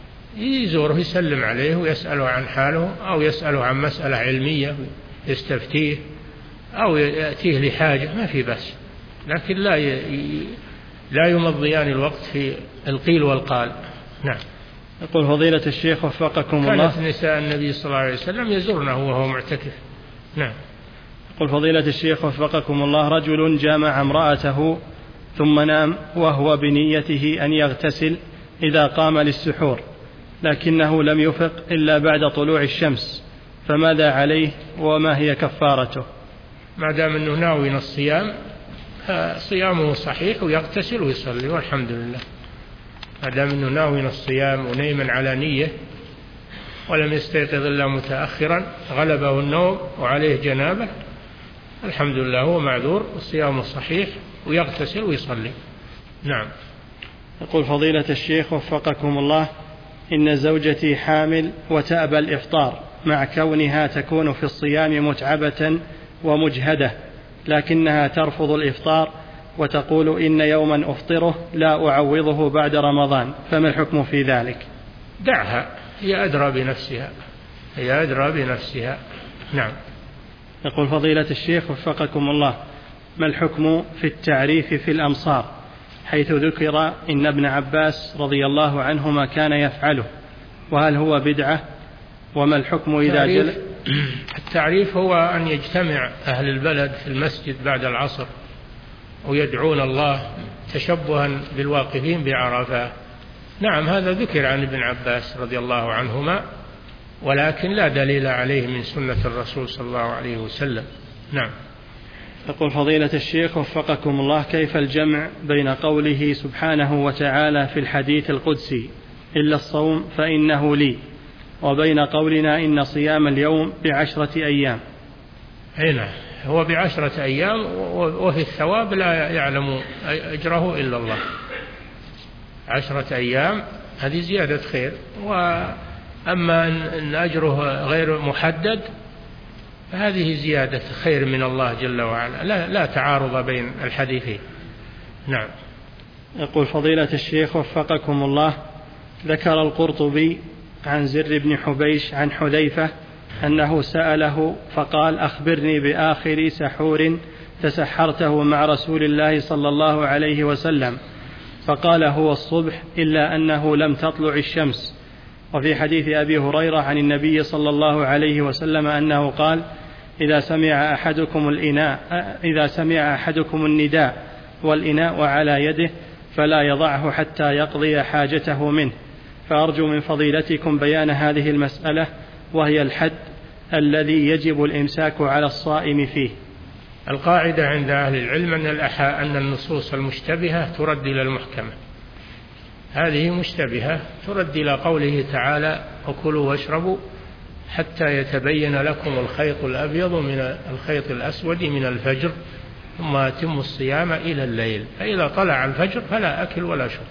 يزوره يسلم عليه ويسأله عن حاله، أو يسأله عن مسألة علمية يستفتيه، أو يأتيه لحاجة، ما في بس، لكن لا ي... لا يمضيان الوقت في القيل والقال. نعم. يقول فضيلة الشيخ وفقكم الله: كانت نساء النبي صلى الله عليه وسلم يزورنه وهو معتكف. نعم. يقول فضيلة الشيخ وفقكم الله: رجل جامع امرأته ثم نام وهو بنيته أن يغتسل إذا قام للسحور، لكنه لم يفق إلا بعد طلوع الشمس، فماذا عليه وما هي كفارته؟ ما دام أنه ناوي الصيام صيامه صحيح ويغتسل ويصلي والحمد لله. ما دام أنه ناوي الصيام ونيما على نية ولم يستيقظ إلا متأخرا غلبه النوم وعليه جنابه، الحمد لله هو معذور، الصيام صحيح ويغتسل ويصلي. نعم. يقول فضيلة الشيخ وفقكم الله: إن زوجتي حامل وتأبى الإفطار مع كونها تكون في الصيام متعبة ومجهدة، لكنها ترفض الإفطار وتقول إن يوما أفطره لا أعوضه بعد رمضان، فما الحكم في ذلك؟ دعها، هي أدرى بنفسها، هي أدرى بنفسها. نعم. يقول فضيلة الشيخ وفقكم الله، ما الحكم في التعريف في الأمصار حيث ذكر إن ابن عباس رضي الله عنهما كان يفعله، وهل هو بدعة؟ وما الحكم إذا جل؟ التعريف هو أن يجتمع أهل البلد في المسجد بعد العصر ويدعون الله تشبها بالواقفين بعرفة. نعم، هذا ذكر عن ابن عباس رضي الله عنهما، ولكن لا دليل عليه من سنة الرسول صلى الله عليه وسلم. نعم. يقول فضيلة الشيخ وفقكم الله، كيف الجمع بين قوله سبحانه وتعالى في الحديث القدسي إلا الصوم فإنه لي، وبين قولنا إن صيام اليوم بعشرة أيام؟ هنا هو بعشرة أيام، وفي الثواب لا يعلم أجره إلا الله. عشرة أيام هذه زيادة خير، وأما أن أجره غير محدد فهذه زيادة خير من الله جل وعلا، لا, لا تعارض بين الحديثين. نعم. يقول فضيلة الشيخ وفقكم الله، ذكر القرطبي عن زر بن حبيش عن حذيفة أنه سأله فقال أخبرني بآخر سحور تسحرته مع رسول الله صلى الله عليه وسلم، فقال هو الصبح إلا أنه لم تطلع الشمس. وفي حديث أبي هريرة عن النبي صلى الله عليه وسلم أنه قال إذا سمع أحدكم الإناء إذا سمع أحدكم النداء والإناء على يده فلا يضعه حتى يقضي حاجته منه. فأرجو من فضيلتكم بيان هذه المسألة، وهي الحد الذي يجب الإمساك على الصائم فيه. القاعدة عند أهل العلم أن الأحا أن النصوص المشتبهة ترد إلى المحكمة. هذه مشتبهة ترد إلى قوله تعالى وكلوا واشربوا حتى يتبين لكم الخيط الأبيض من الخيط الأسود من الفجر ثم أتموا الصيام إلى الليل، فإذا طلع الفجر فلا أكل ولا شرب.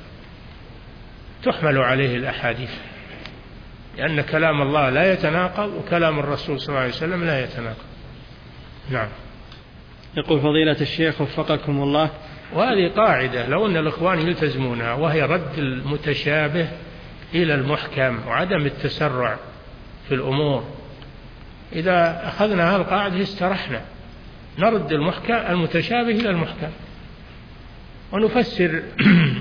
تحمل عليه الأحاديث، لأن كلام الله لا يتناقض وكلام الرسول صلى الله عليه وسلم لا يتناقض. نعم. يقول فضيلة الشيخ وفقكم الله، وهذه قاعدة لو أن الإخوان يلتزمونها، وهي رد المتشابه إلى المحكم وعدم التسرع في الأمور. إذا أخذنا هذه القاعدة استرحنا، نرد المحكم المتشابه إلى المحكم ونفسر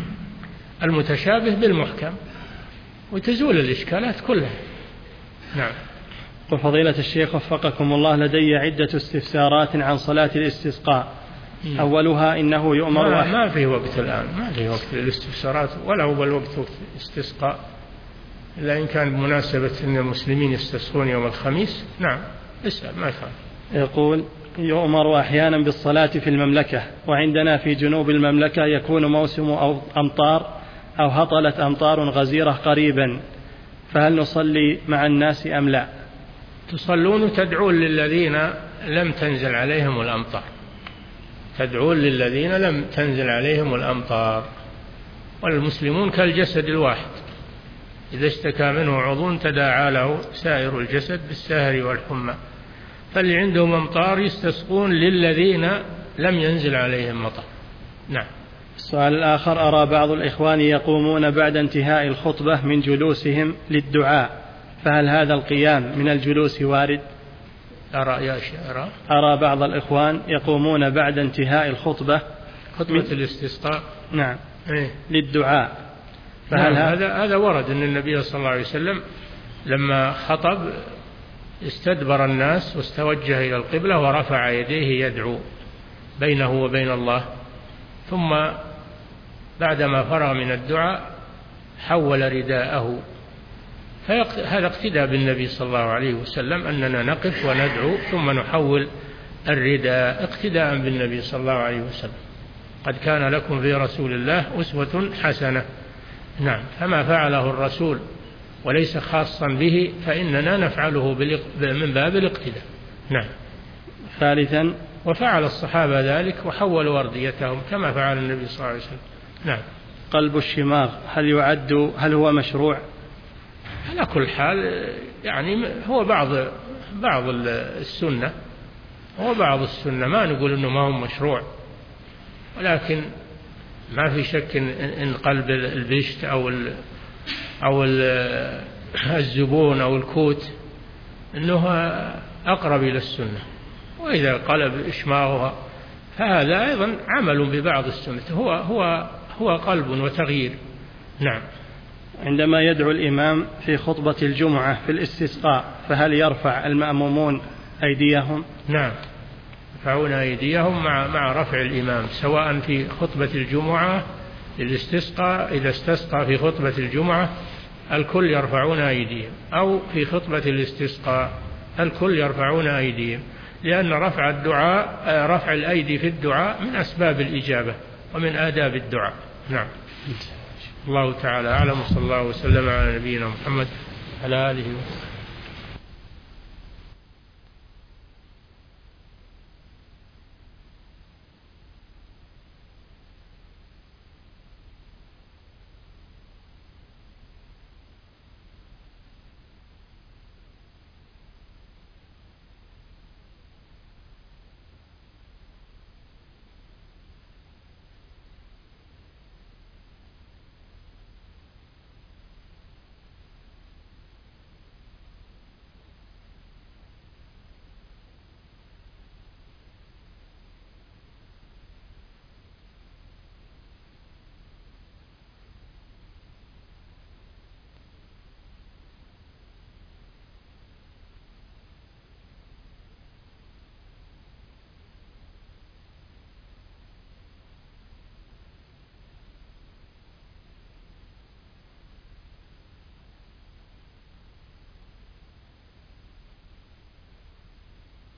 المتشابه بالمحكم وتزول الإشكالات كلها. نعم. وفضيلة الشيخ وفقكم الله، لدي عدة استفسارات عن صلاة الاستسقاء. م. أولها إنه يؤمر ما, ما في وقت الآن، ما في وقت للاستفسارات ولا هو الوقت وقت استسقاء، إلا إن كان بمناسبة أن المسلمين يستسقون يوم الخميس. نعم اسأل ما كان. يقول يؤمر أحيانا بالصلاة في المملكة، وعندنا في جنوب المملكة يكون موسم أو أمطار أو هطلت أمطار غزيرة قريبا، فهل نصلي مع الناس أم لا؟ تصلون وتدعون للذين لم تنزل عليهم الأمطار، تدعون للذين لم تنزل عليهم الأمطار. والمسلمون كالجسد الواحد، إذا اشتكى منه عضو تداعى له سائر الجسد بالسهر والحمى، فاللي عندهم أمطار يستسقون للذين لم ينزل عليهم مطر. نعم. السؤال الآخر، أرى بعض الإخوان يقومون بعد انتهاء الخطبة من جلوسهم للدعاء، فهل هذا القيام من الجلوس وارد؟ أرى يا شيخ أرى أرى بعض الإخوان يقومون بعد انتهاء الخطبة خطبة الاستسقاء نعم إيه؟ للدعاء، فهل نعم. هذا هذا ورد أن النبي صلى الله عليه وسلم لما خطب استدبر الناس واستوجه إلى القبلة ورفع يديه يدعو بينه وبين الله، ثم بعدما فرغ من الدعاء حول رداءه. فهذا اقتداء بالنبي صلى الله عليه وسلم أننا نقف وندعو ثم نحول الرداء، اقتداء بالنبي صلى الله عليه وسلم. قد كان لكم في رسول الله أسوة حسنة. نعم. فما فعله الرسول وليس خاصا به فإننا نفعله من باب الاقتداء. نعم. ثالثا، وفعل الصحابة ذلك وحولوا أرديتهم كما فعل النبي صلى الله عليه وسلم. نعم. قلب الشماغ هل يعد هل هو مشروع؟ على كل حال يعني هو بعض بعض السنة، هو بعض السنة، ما نقول إنه ما هو مشروع، ولكن ما في شك إن قلب البشت أو ال أو ال الزبون أو الكوت أنه أقرب إلى السنة، وإذا قلب إشماغها فهذا أيضا عمل ببعض السنة، هو هو هو قلب وتغيير. نعم. عندما يدعو الإمام في خطبة الجمعة في الاستسقاء فهل يرفع المأمومون أيديهم؟ نعم، يرفعون أيديهم مع مع رفع الإمام، سواء في خطبة الجمعة للاستسقاء، إذا استسقى في خطبة الجمعة الكل يرفعون أيديهم، أو في خطبة الاستسقاء الكل يرفعون أيديهم، لأن رفع الدعاء رفع الأيدي في الدعاء من أسباب الإجابة ومن آداب الدعاء. نعم. الله تعالى أعلم، صلى الله وسلم على نبينا محمد على آله وسلم.